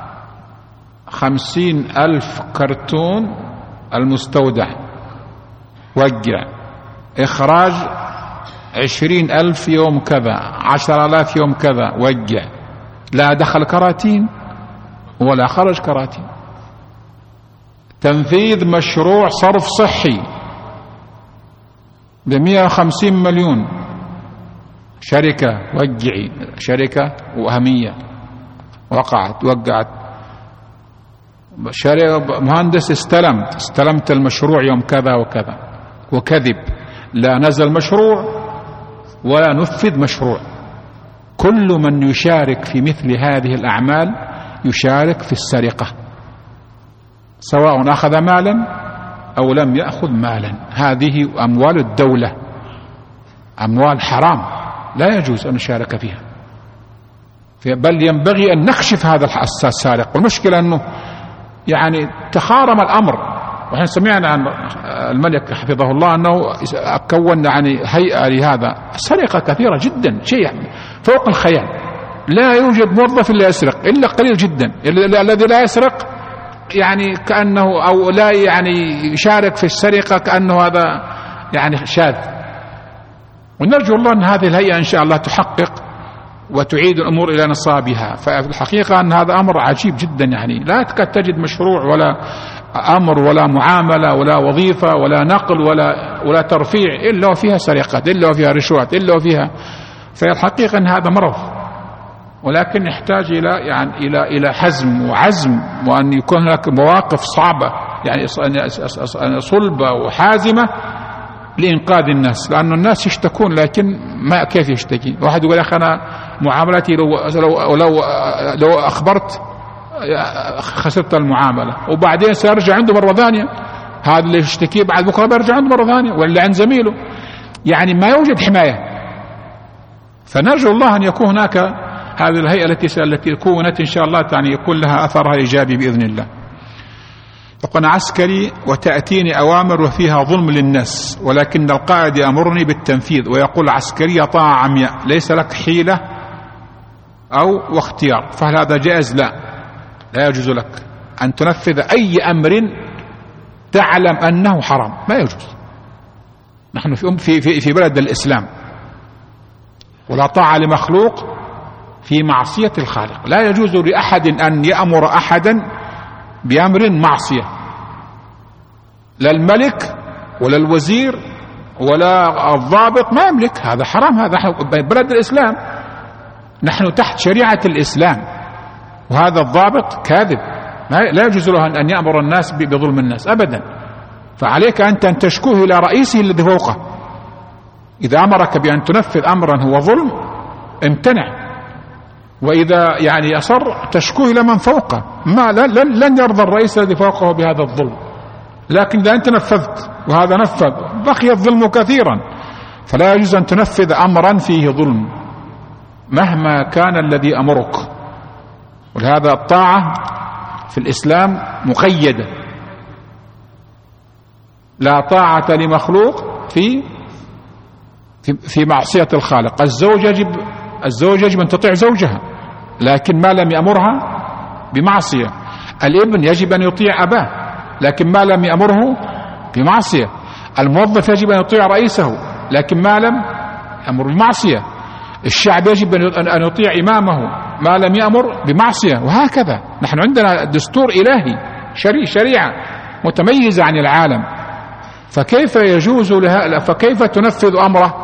50,000 كرتون المستودع وقع، إخراج 20,000 يوم كذا، 10,000 يوم كذا وقع، لا دخل كراتين ولا خرج كراتين. تنفيذ مشروع صرف صحي ب150 مليون، شركة وقعي، شركة وهمية وقعت، مهندس استلمت المشروع يوم كذا وكذا، وكذب، لا نزل مشروع ولا نفذ مشروع. كل من يشارك في مثل هذه الأعمال يشارك في السرقة، سواء أخذ مالا أو لم يأخذ مالا. هذه أموال الدولة، أموال حرام لا يجوز أن نشارك فيها، بل ينبغي أن نكشف هذا السارق. والمشكلة أنه يعني تخارم الأمر، وإحنا سمعنا عن الملك حفظه الله أنه كون يعني هيئة لهذا. السرقة كثيرة جدا، شيء فوق الخيال، لا يوجد موظف إلا يسرق إلا قليل جدا. الذي لا يسرق يعني كأنه أو لا يعني يشارك في السرقة كأنه هذا يعني شاذ. ونرجو الله أن هذه الهيئة إن شاء الله تحقق وتعيد الأمور إلى نصابها. ففي الحقيقة أن هذا أمر عجيب جدا، يعني لا تجد مشروع ولا أمر ولا معاملة ولا وظيفة ولا نقل ولا ترفيع إلا وفيها سرقات، إلا وفيها رشوات، إلا وفيها. في الحقيقة أن هذا مرض، ولكن يحتاج إلى حزم وعزم، وأن يكون هناك مواقف صعبة يعني صلبة وحازمة لإنقاذ الناس، لأن الناس يشتكون لكن ما كيف يشتكي. واحد يقول أخي أنا معاملتي لو أخبرت خسرت المعاملة، وبعدين سيرجع عنده مرة ثانية. هذا اللي يشتكي بعد بكرة بيرجع عنده مرة ثانية، ولا عند زميله، يعني ما يوجد حماية. فنرجو الله أن يكون هناك هذه الهيئة التي كونت إن شاء الله يعني يكون لها أثرها إيجابي بإذن الله. فقنا عسكري وتأتيني أوامر وفيها ظلم للناس، ولكن القائد يأمرني بالتنفيذ ويقول عسكرية طاعة عمياء، ليس لك حيلة أو واختيار، فهل هذا جائز؟ لا يجوز لك أن تنفذ أي أمر تعلم أنه حرام، ما يجوز. نحن في بلد الإسلام، ولا طاعة لمخلوق في معصية الخالق. لا يجوز لأحد أن يأمر أحدا بأمر معصية، لا الملك ولا الوزير ولا الضابط ما يملك، هذا حرام. هذا بلد الإسلام، نحن تحت شريعة الإسلام، وهذا الضابط كاذب، لا يجوز له أن يأمر الناس بظلم الناس أبدا. فعليك أنت أن تشكوه إلى رئيسه الذي فوقه. إذا أمرك بأن تنفذ أمرا هو ظلم امتنع، وإذا يعني أصر تشكوه إلى من فوقه. لن يرضى الرئيس الذي فوقه بهذا الظلم. لكن إذا أنت نفذت وهذا نفذ بقي الظلم كثيرا. فلا يجوز أن تنفذ أمرا فيه ظلم مهما كان الذي أمرك. ولهذا الطاعة في الإسلام مقيدة، لا طاعة لمخلوق في معصية الخالق. الزوج يجب أن تطيع زوجها، لكن ما لم يأمرها بمعصية. الابن يجب أن يطيع أباه، لكن ما لم يأمره بمعصية. الموظف يجب أن يطيع رئيسه، لكن ما لم يأمر بمعصية. الشعب يجب أن يطيع إمامه ما لم يأمر بمعصية، وهكذا. نحن عندنا دستور إلهي، شريعة متميزة عن العالم، فكيف يجوز لها؟ فكيف تنفذ أمره؟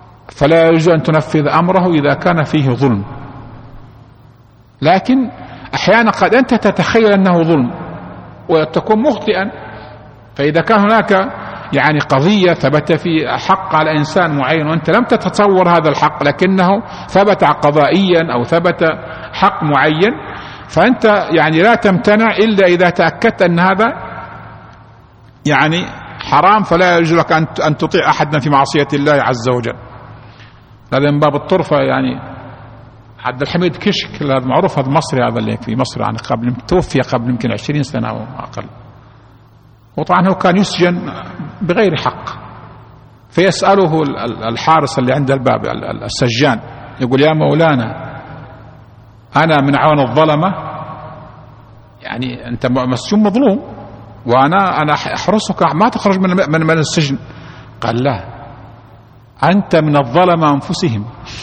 فلا يجوز أن تنفذ أمره إذا كان فيه ظلم. لكن أحيانا قد أنت تتخيل أنه ظلم وتكون مخطئا. فإذا كان هناك يعني قضية ثبت في حق على إنسان معين وأنت لم تتصور هذا الحق لكنه ثبت قضائيا أو ثبت حق معين، فأنت يعني لا تمتنع إلا إذا تأكدت أن هذا يعني حرام، فلا يجوز لك أن تطيع أحدا في معصية الله عز وجل. هذا من باب الطرفة. يعني عبد الحميد كشك هذا معروف، هذا مصري، هذا اللي في مصر يعني توفي قبل يمكن 20 سنة أو أقل، وطبعا هو كان يسجن بغير حق، فيسأله الحارس اللي عند الباب السجان يقول: يا مولانا أنا من عوان الظلمة، يعني أنت مسجون مظلوم وأنا أحرسك ما تخرج من السجن. قال: لا، أنت من الظلمة أنفسهم.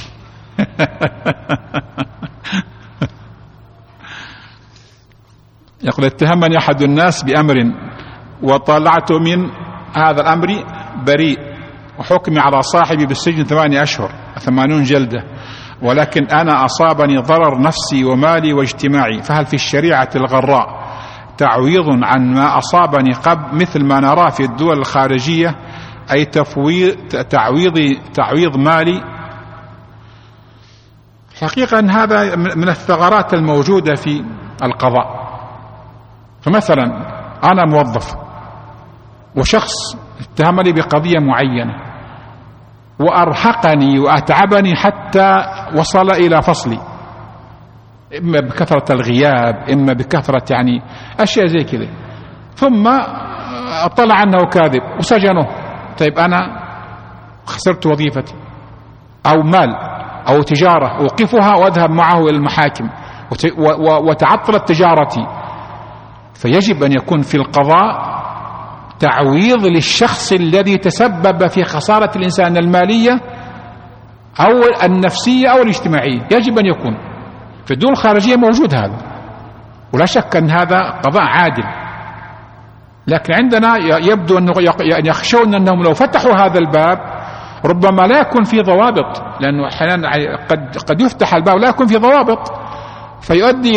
يقول: اتهمني أحد الناس بأمر وطلعت من هذا الأمر بريء، وحكمي على صاحبي بالسجن 8 أشهر 80 جلدة، ولكن أنا أصابني ضرر نفسي ومالي واجتماعي، فهل في الشريعة الغراء تعويض عن ما أصابني قبل مثل ما نراه في الدول الخارجية، أي تعويض مالي؟ حقيقة أن هذا من الثغرات الموجودة في القضاء. فمثلا أنا موظف وشخص اتهمني بقضية معينة وأرهقني وأتعبني حتى وصل إلى فصلي، إما بكثرة الغياب إما بكثرة يعني أشياء زي كذا، ثم اطلع أنه كاذب وسجنه. طيب أنا خسرت وظيفتي أو مال أو تجارة أوقفها وأذهب معه إلى المحاكم وتعطلت تجارتي. فيجب أن يكون في القضاء تعويض للشخص الذي تسبب في خسارة الإنسان المالية أو النفسية أو الاجتماعية، يجب أن يكون. في الدول الخارجية موجود هذا، ولا شك أن هذا قضاء عادل. لكن عندنا يبدو أن يخشون أنهم لو فتحوا هذا الباب ربما لا يكون في ضوابط، لأنه أحيانا قد يفتح الباب لا يكون في ضوابط، فيؤدي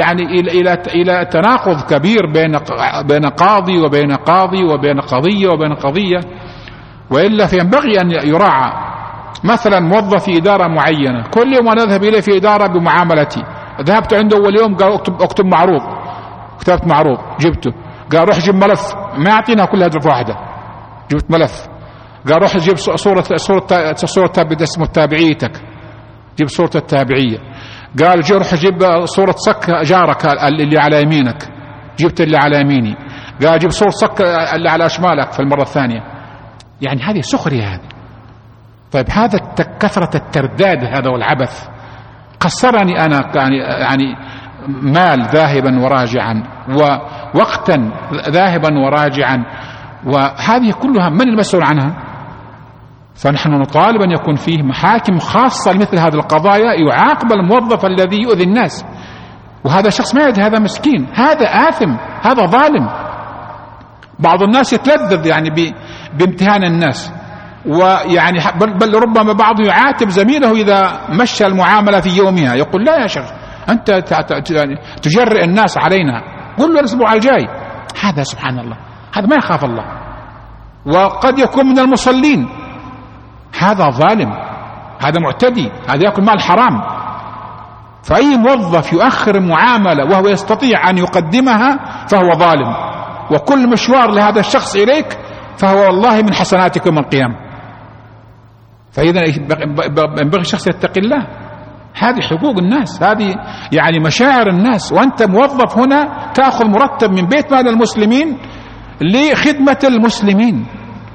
إلى تناقض كبير بين قاضي وبين قاضي وبين قضية وبين قضية. وإلا فينبغي أن يراعى. مثلا موظف في إدارة معينة، كل يوم أنا أذهب إليه في إدارة بمعاملتي، ذهبت عنده أول يوم قال اكتب معروض، كتبت معروض جبته، قال روح جيب ملف، ما يعطينا كلها دفعة واحدة، جبت ملف. قال روح جيب صورة اسم تابعيتك، جيب صورة التابعية. قال روح جيب صورة صك جارك اللي على يمينك، جبت اللي على يميني. قال جيب صورة صك اللي على شمالك في المرة الثانية. يعني هذه سخرية هذه. طيب هذا كثرة الترداد هذا والعبث قصرني أنا يعني مال ذاهبا وراجعا ووقتا ذاهبا وراجعا، وهذه كلها من المسؤول عنها؟ فنحن نطالب أن يكون فيه محاكم خاصة لمثل هذه القضايا يعاقب الموظف الذي يؤذي الناس. وهذا شخص ما يدري، هذا مسكين، هذا آثم، هذا ظالم. بعض الناس يتلذذ يعني بامتهان الناس، ويعني بل ربما بعض يعاتب زميله إذا مشى المعاملة في يومها، يقول لا يا شيخ أنت تجرئ الناس علينا، قل له الأسبوع الجاي. هذا سبحان الله، هذا ما يخاف الله. وقد يكون من المصلين، هذا ظالم، هذا معتدي، هذا يأكل مال حرام. فأي موظف يؤخر معاملة وهو يستطيع أن يقدمها فهو ظالم، وكل مشوار لهذا الشخص إليك فهو والله من حسناتك يوم القيامة. فإذا ينبغي الشخص يتقي الله. هذه حقوق الناس، هذه يعني مشاعر الناس، وأنت موظف هنا تأخذ مرتب من بيت مال المسلمين لخدمة المسلمين.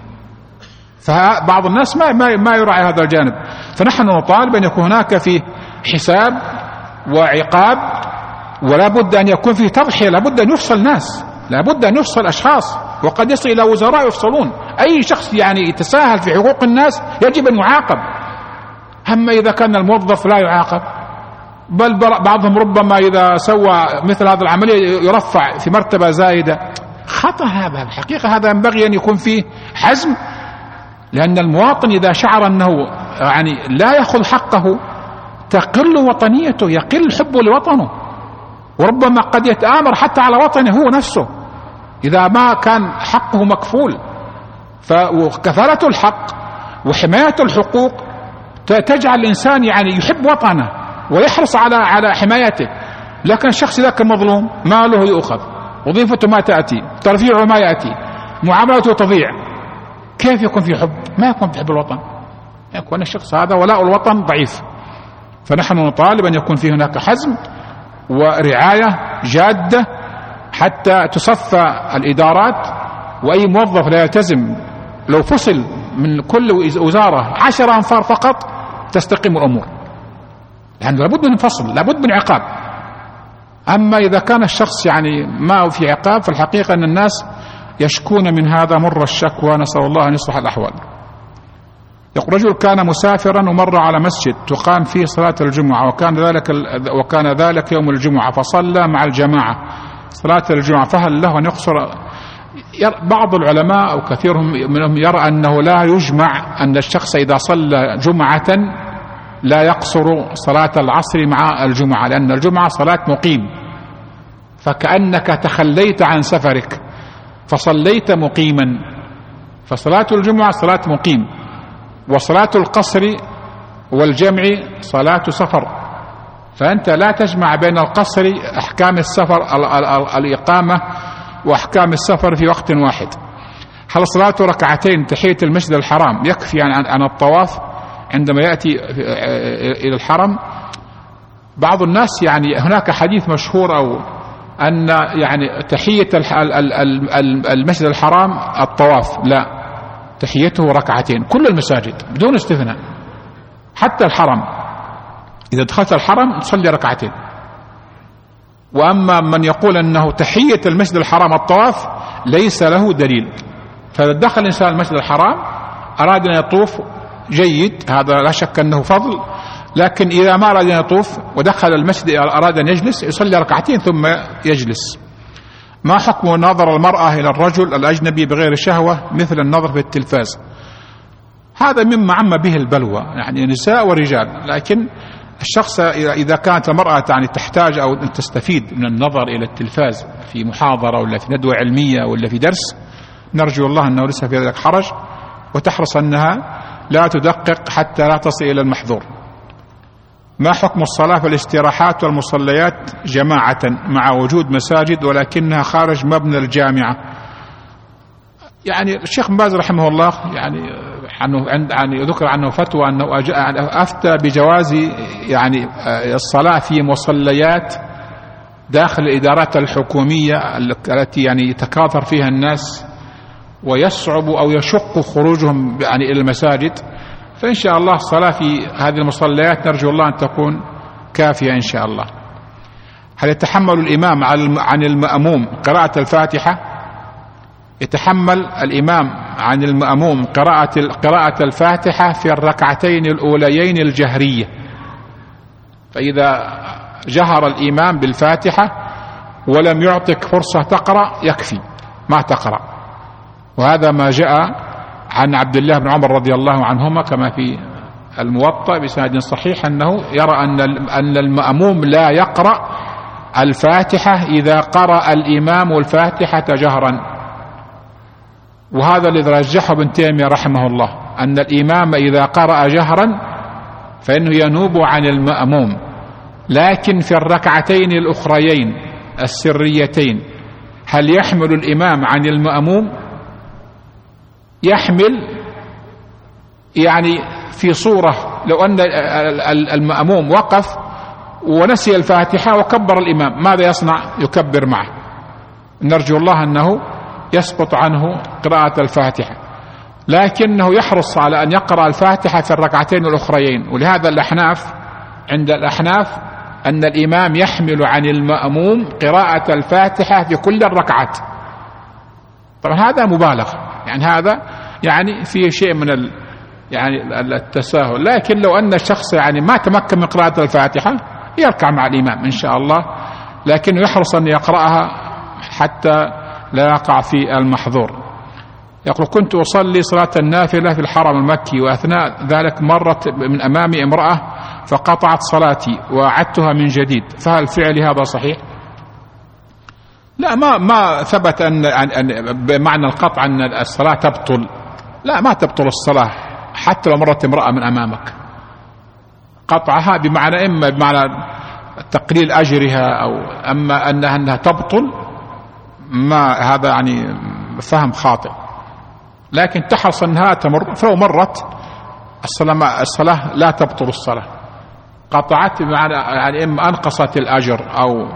فبعض الناس ما يراعي هذا الجانب. فنحن نطالب أن يكون هناك في حساب وعقاب، ولا بد أن يكون في تضحية، لا بد أن يفصل ناس، لا بد أن يفصل أشخاص، وقد يصل إلى وزراء يفصلون. أي شخص يعني يتساهل في حقوق الناس يجب أن يعاقب. أما إذا كان الموظف لا يعاقب، بل بعضهم ربما إذا سوى مثل هذه العملية يرفع في مرتبة زائدة. خطأ هذا الحقيقة، هذا ينبغي أن يكون فيه حزم، لأن المواطن إذا شعر أنه يعني لا يأخذ حقه تقل وطنيته، يقل حبه لوطنه. وربما قد يتآمر حتى على وطنه هو نفسه إذا ما كان حقه مكفول. فكفالة الحق وحماية الحقوق تجعل الإنسان يعني يحب وطنه ويحرص على حمايته. لكن الشخص ذاك المظلوم ماله يؤخذ، وظيفته ما تأتي، ترفيعه ما يأتي، معاملته تضيع، كيف يكون في حب؟ ما يكون في حب الوطن، يكون الشخص هذا ولاء الوطن ضعيف. فنحن نطالب أن يكون في هناك حزم ورعاية جادة حتى تصفى الإدارات، وأي موظف لا يلتزم لو فصل من كل وزارة 10 أنفار فقط تستقيم الأمور، يعني لابد من فصل، لابد من عقاب. أما إذا كان الشخص يعني ما في عقاب فالحقيقة أن الناس يشكون من هذا مر الشكوى، نسأل الله أن يصلح الأحوال. يقول رجل كان مسافرا ومر على مسجد تقام فيه صلاة الجمعة، وكان ذلك يوم الجمعة، فصلى مع الجماعة صلاة الجمعة، فهل له أن يقصر؟ بعض العلماء أو كثير منهم يرى أنه لا يجمع، أن الشخص إذا صلى جمعة لا يقصر صلاة العصر مع الجمعة، لأن الجمعة صلاة مقيم، فكأنك تخليت عن سفرك فصليت مقيما، فصلاة الجمعة صلاة مقيم، وصلاة القصر والجمع صلاة سفر، فأنت لا تجمع بين القصر أحكام السفر الإقامة وأحكام السفر في وقت واحد. هل صلاة ركعتين تحية المسجد الحرام يكفي عن الطواف عندما يأتي إلى الحرم؟ بعض الناس يعني هناك حديث مشهور أو أن يعني تحية المسجد الحرام الطواف، لا، تحيته ركعتين، كل المساجد بدون استثناء، حتى الحرم إذا دخلت الحرم تصلي ركعتين. وأما من يقول أنه تحية المسجد الحرام الطواف ليس له دليل، فإذا دخل الإنسان المسجد الحرام أراد أن يطوف جيد، هذا لا شك أنه فضل، لكن إذا ما أراد أن يطوف ودخل المسجد أراد أن يجلس يصلي ركعتين ثم يجلس. ما حكم نظر المرأة إلى الرجل الأجنبي بغير شهوة مثل النظر في التلفاز؟ هذا مما عم به البلوى، يعني نساء ورجال، لكن الشخص إذا كانت المرأة يعني تحتاج أو تستفيد من النظر إلى التلفاز في محاضرة ولا في ندوة علمية ولا في درس، نرجو الله أنه ليس في ذلك حرج، وتحرص أنها لا تدقق حتى لا تصل إلى المحظور. ما حكم الصلاة في الاستراحات والمصليات جماعة مع وجود مساجد ولكنها خارج مبنى الجامعة؟ يعني الشيخ باز رحمه الله يعني ذكر عنه فتوى أنه أفتى بجواز يعني الصلاة في مصليات داخل الإدارات الحكومية التي يعني يتكاثر فيها الناس ويصعب أو يشق خروجهم يعني إلى المساجد، فإن شاء الله الصلاة في هذه المصليات نرجو الله أن تكون كافية إن شاء الله. هل يتحمل الإمام عن المأموم قراءة الفاتحة؟ يتحمل الإمام عن المأموم قراءة الفاتحة في الركعتين الأوليين الجهرية، فإذا جهر الإمام بالفاتحة ولم يعطك فرصة تقرأ يكفي ما تقرأ، وهذا ما جاء عن عبد الله بن عمر رضي الله عنهما كما في الموطأ بسند صحيح أنه يرى أن المأموم لا يقرأ الفاتحة إذا قرأ الإمام الفاتحة جهرا، وهذا الذي رجحه ابن تيمية رحمه الله، أن الإمام إذا قرأ جهرا فإنه ينوب عن المأموم، لكن في الركعتين الأخريين السريتين هل يحمل الإمام عن المأموم؟ يحمل يعني في صورة لو أن المأموم وقف ونسي الفاتحة وكبر الإمام ماذا يصنع؟ يكبر معه. نرجو الله أنه يسقط عنه قراءة الفاتحة، لكنه يحرص على أن يقرأ الفاتحة في الركعتين الأخريين. ولهذا عند الأحناف أن الإمام يحمل عن المأموم قراءة الفاتحة في كل الركعات. طبعا هذا مبالغ، يعني هذا يعني فيه شيء من يعني التساهل، لكن لو أن الشخص يعني ما تمكن من قراءة الفاتحة يركع مع الإمام إن شاء الله، لكنه يحرص أن يقرأها حتى لا يقع في المحظور. يقول كنت أصلي صلاة النافلة في الحرم المكي، وأثناء ذلك مرت من أمامي امرأة فقطعت صلاتي وأعدتها من جديد، فهل فعلي هذا صحيح؟ لا، ما ثبت أن بمعنى القطع أن الصلاة تبطل. لا، ما تبطل الصلاة حتى لو مرت امرأة من أمامك. قطعها بمعنى إما بمعنى تقليل أجرها، أو أما أنها تبطل، ما هذا يعني فهم خاطئ. لكن تحرص أنها تمر، فلو مرت الصلاة لا تبطل الصلاة. قطعت بمعنى يعني إما أنقصت الأجر أو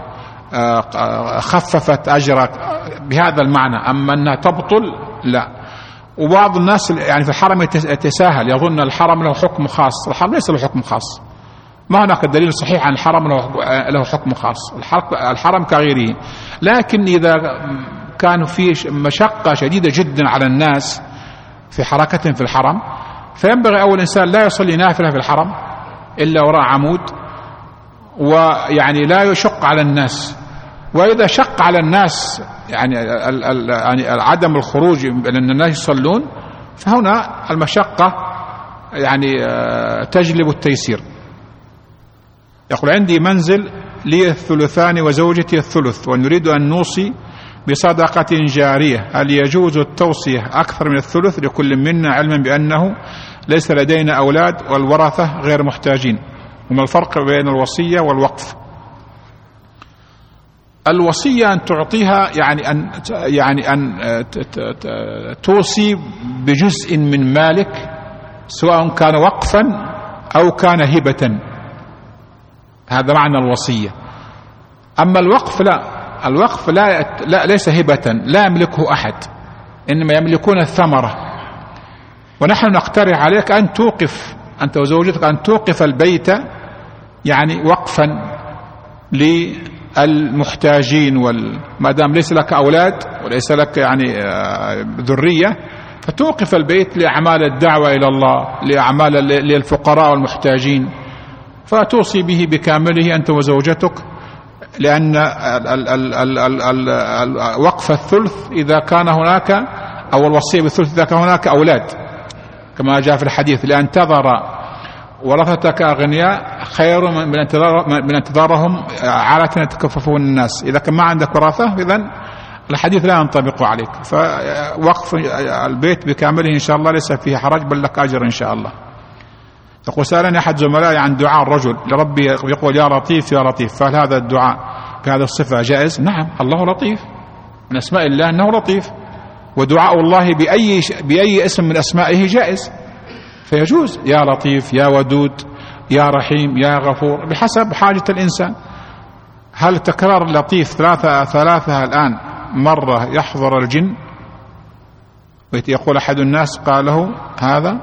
خففت أجرك بهذا المعنى، أما أنها تبطل لا. وبعض الناس يعني في الحرم يتساهل، يظن الحرم له حكم خاص. الحرم ليس له حكم خاص، ما هناك دليل صحيح عن الحرم له حكم خاص. الحرم كغيره. لكن إذا كان في مشقة شديدة جدا على الناس في حركتهم في الحرم، فينبغي أول إنسان لا يصلي نافلة في الحرم إلا وراء عمود، ويعني لا يشق على الناس. وإذا شق على الناس يعني عدم الخروج لأن الناس يصلون، فهنا المشقة يعني تجلب التيسير. يقول: عندي منزل لي الثلثان وزوجتي الثلث، ونريد أن نوصي بصدقة جارية، هل يجوز التوصية أكثر من الثلث لكل منا، علما بأنه ليس لدينا أولاد والورثة غير محتاجين؟ وما الفرق بين الوصية والوقف؟ الوصية أن تعطيها يعني أن توصي بجزء من مالك، سواء كان وقفا أو كان هبة، هذا معنى الوصية. أما الوقف لا، الوقف لا ليس هبة، لا يملكه أحد، إنما يملكون الثمرة. ونحن نقترح عليك أن توقف أنت وزوجتك، أن توقف البيت يعني وقفا للمحتاجين، ما دام ليس لك أولاد وليس لك يعني ذرية، فتوقف البيت لأعمال الدعوة إلى الله، لأعمال للفقراء والمحتاجين، فتوصي به بكامله أنت وزوجتك. لأن وقف الثلث إذا كان هناك، أو الوصية بالثلث إذا كان هناك أولاد، كما جاء في الحديث: لأن تذر ورثتك أغنياء خير من انتظارهم عالة يتكففون الناس. إذا كان ما عندك ورثة، إذن الحديث لا ينطبق عليك. فوقف البيت بكامله إن شاء الله ليس فيه حرج، بل لك أجر إن شاء الله. يقول: سألني أحد زملائي عن دعاء الرجل لربي، يقول: يا لطيف يا لطيف، فهل هذا الدعاء بهذه الصفة جائز؟ نعم، الله لطيف، من أسماء الله أنه لطيف، ودعاء الله بأي اسم من أسمائه جائز، فيجوز يا لطيف، يا ودود، يا رحيم، يا غفور، بحسب حاجة الإنسان. هل تكرار لطيف ثلاثة الآن مرة يحضر الجن؟ يقول أحد الناس قاله هذا،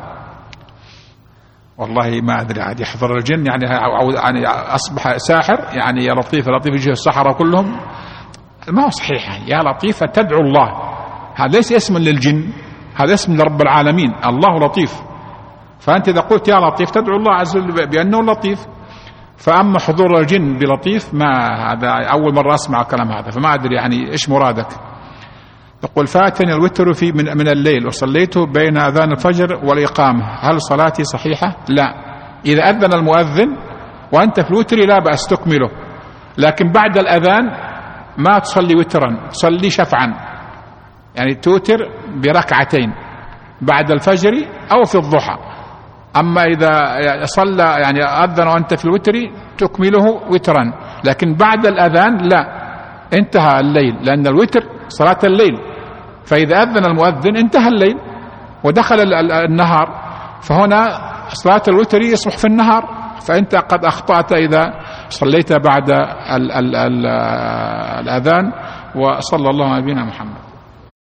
والله ما أدري، عاد يحضر الجن يعني أصبح ساحر، يعني يا لطيف يا لطيف يجي السحرة كلهم، ما هو صحيح. يا لطيف تدعو الله، هذا ليس اسم للجن، هذا اسم لرب العالمين، الله لطيف. فأنت إذا قلت يا لطيف تدعو الله عز وجل بأنه لطيف. فأما حضور الجن بلطيف، ما هذا أول مرة أسمع الكلام هذا، فما أدري يعني إيش مرادك. يقول: فاتني الوتر من الليل وصليته بين أذان الفجر والإقامة، هل صلاتي صحيحة؟ لا. إذا أذن المؤذن وأنت في الوتر لا بأس تكمله، لكن بعد الأذان ما تصلي وترا، تصلي شفعا، يعني توتر بركعتين بعد الفجر أو في الضحى. أما إذا صلى يعني أذن وأنت في الوتر تكمله وترا، لكن بعد الأذان لا، انتهى الليل، لأن الوتر صلاة الليل، فإذا أذن المؤذن انتهى الليل ودخل النهار، فهنا صلاة الوتر يصبح في النهار، فأنت قد أخطأت إذا صليت بعد الأذان. وصلى الله على نبينا محمد.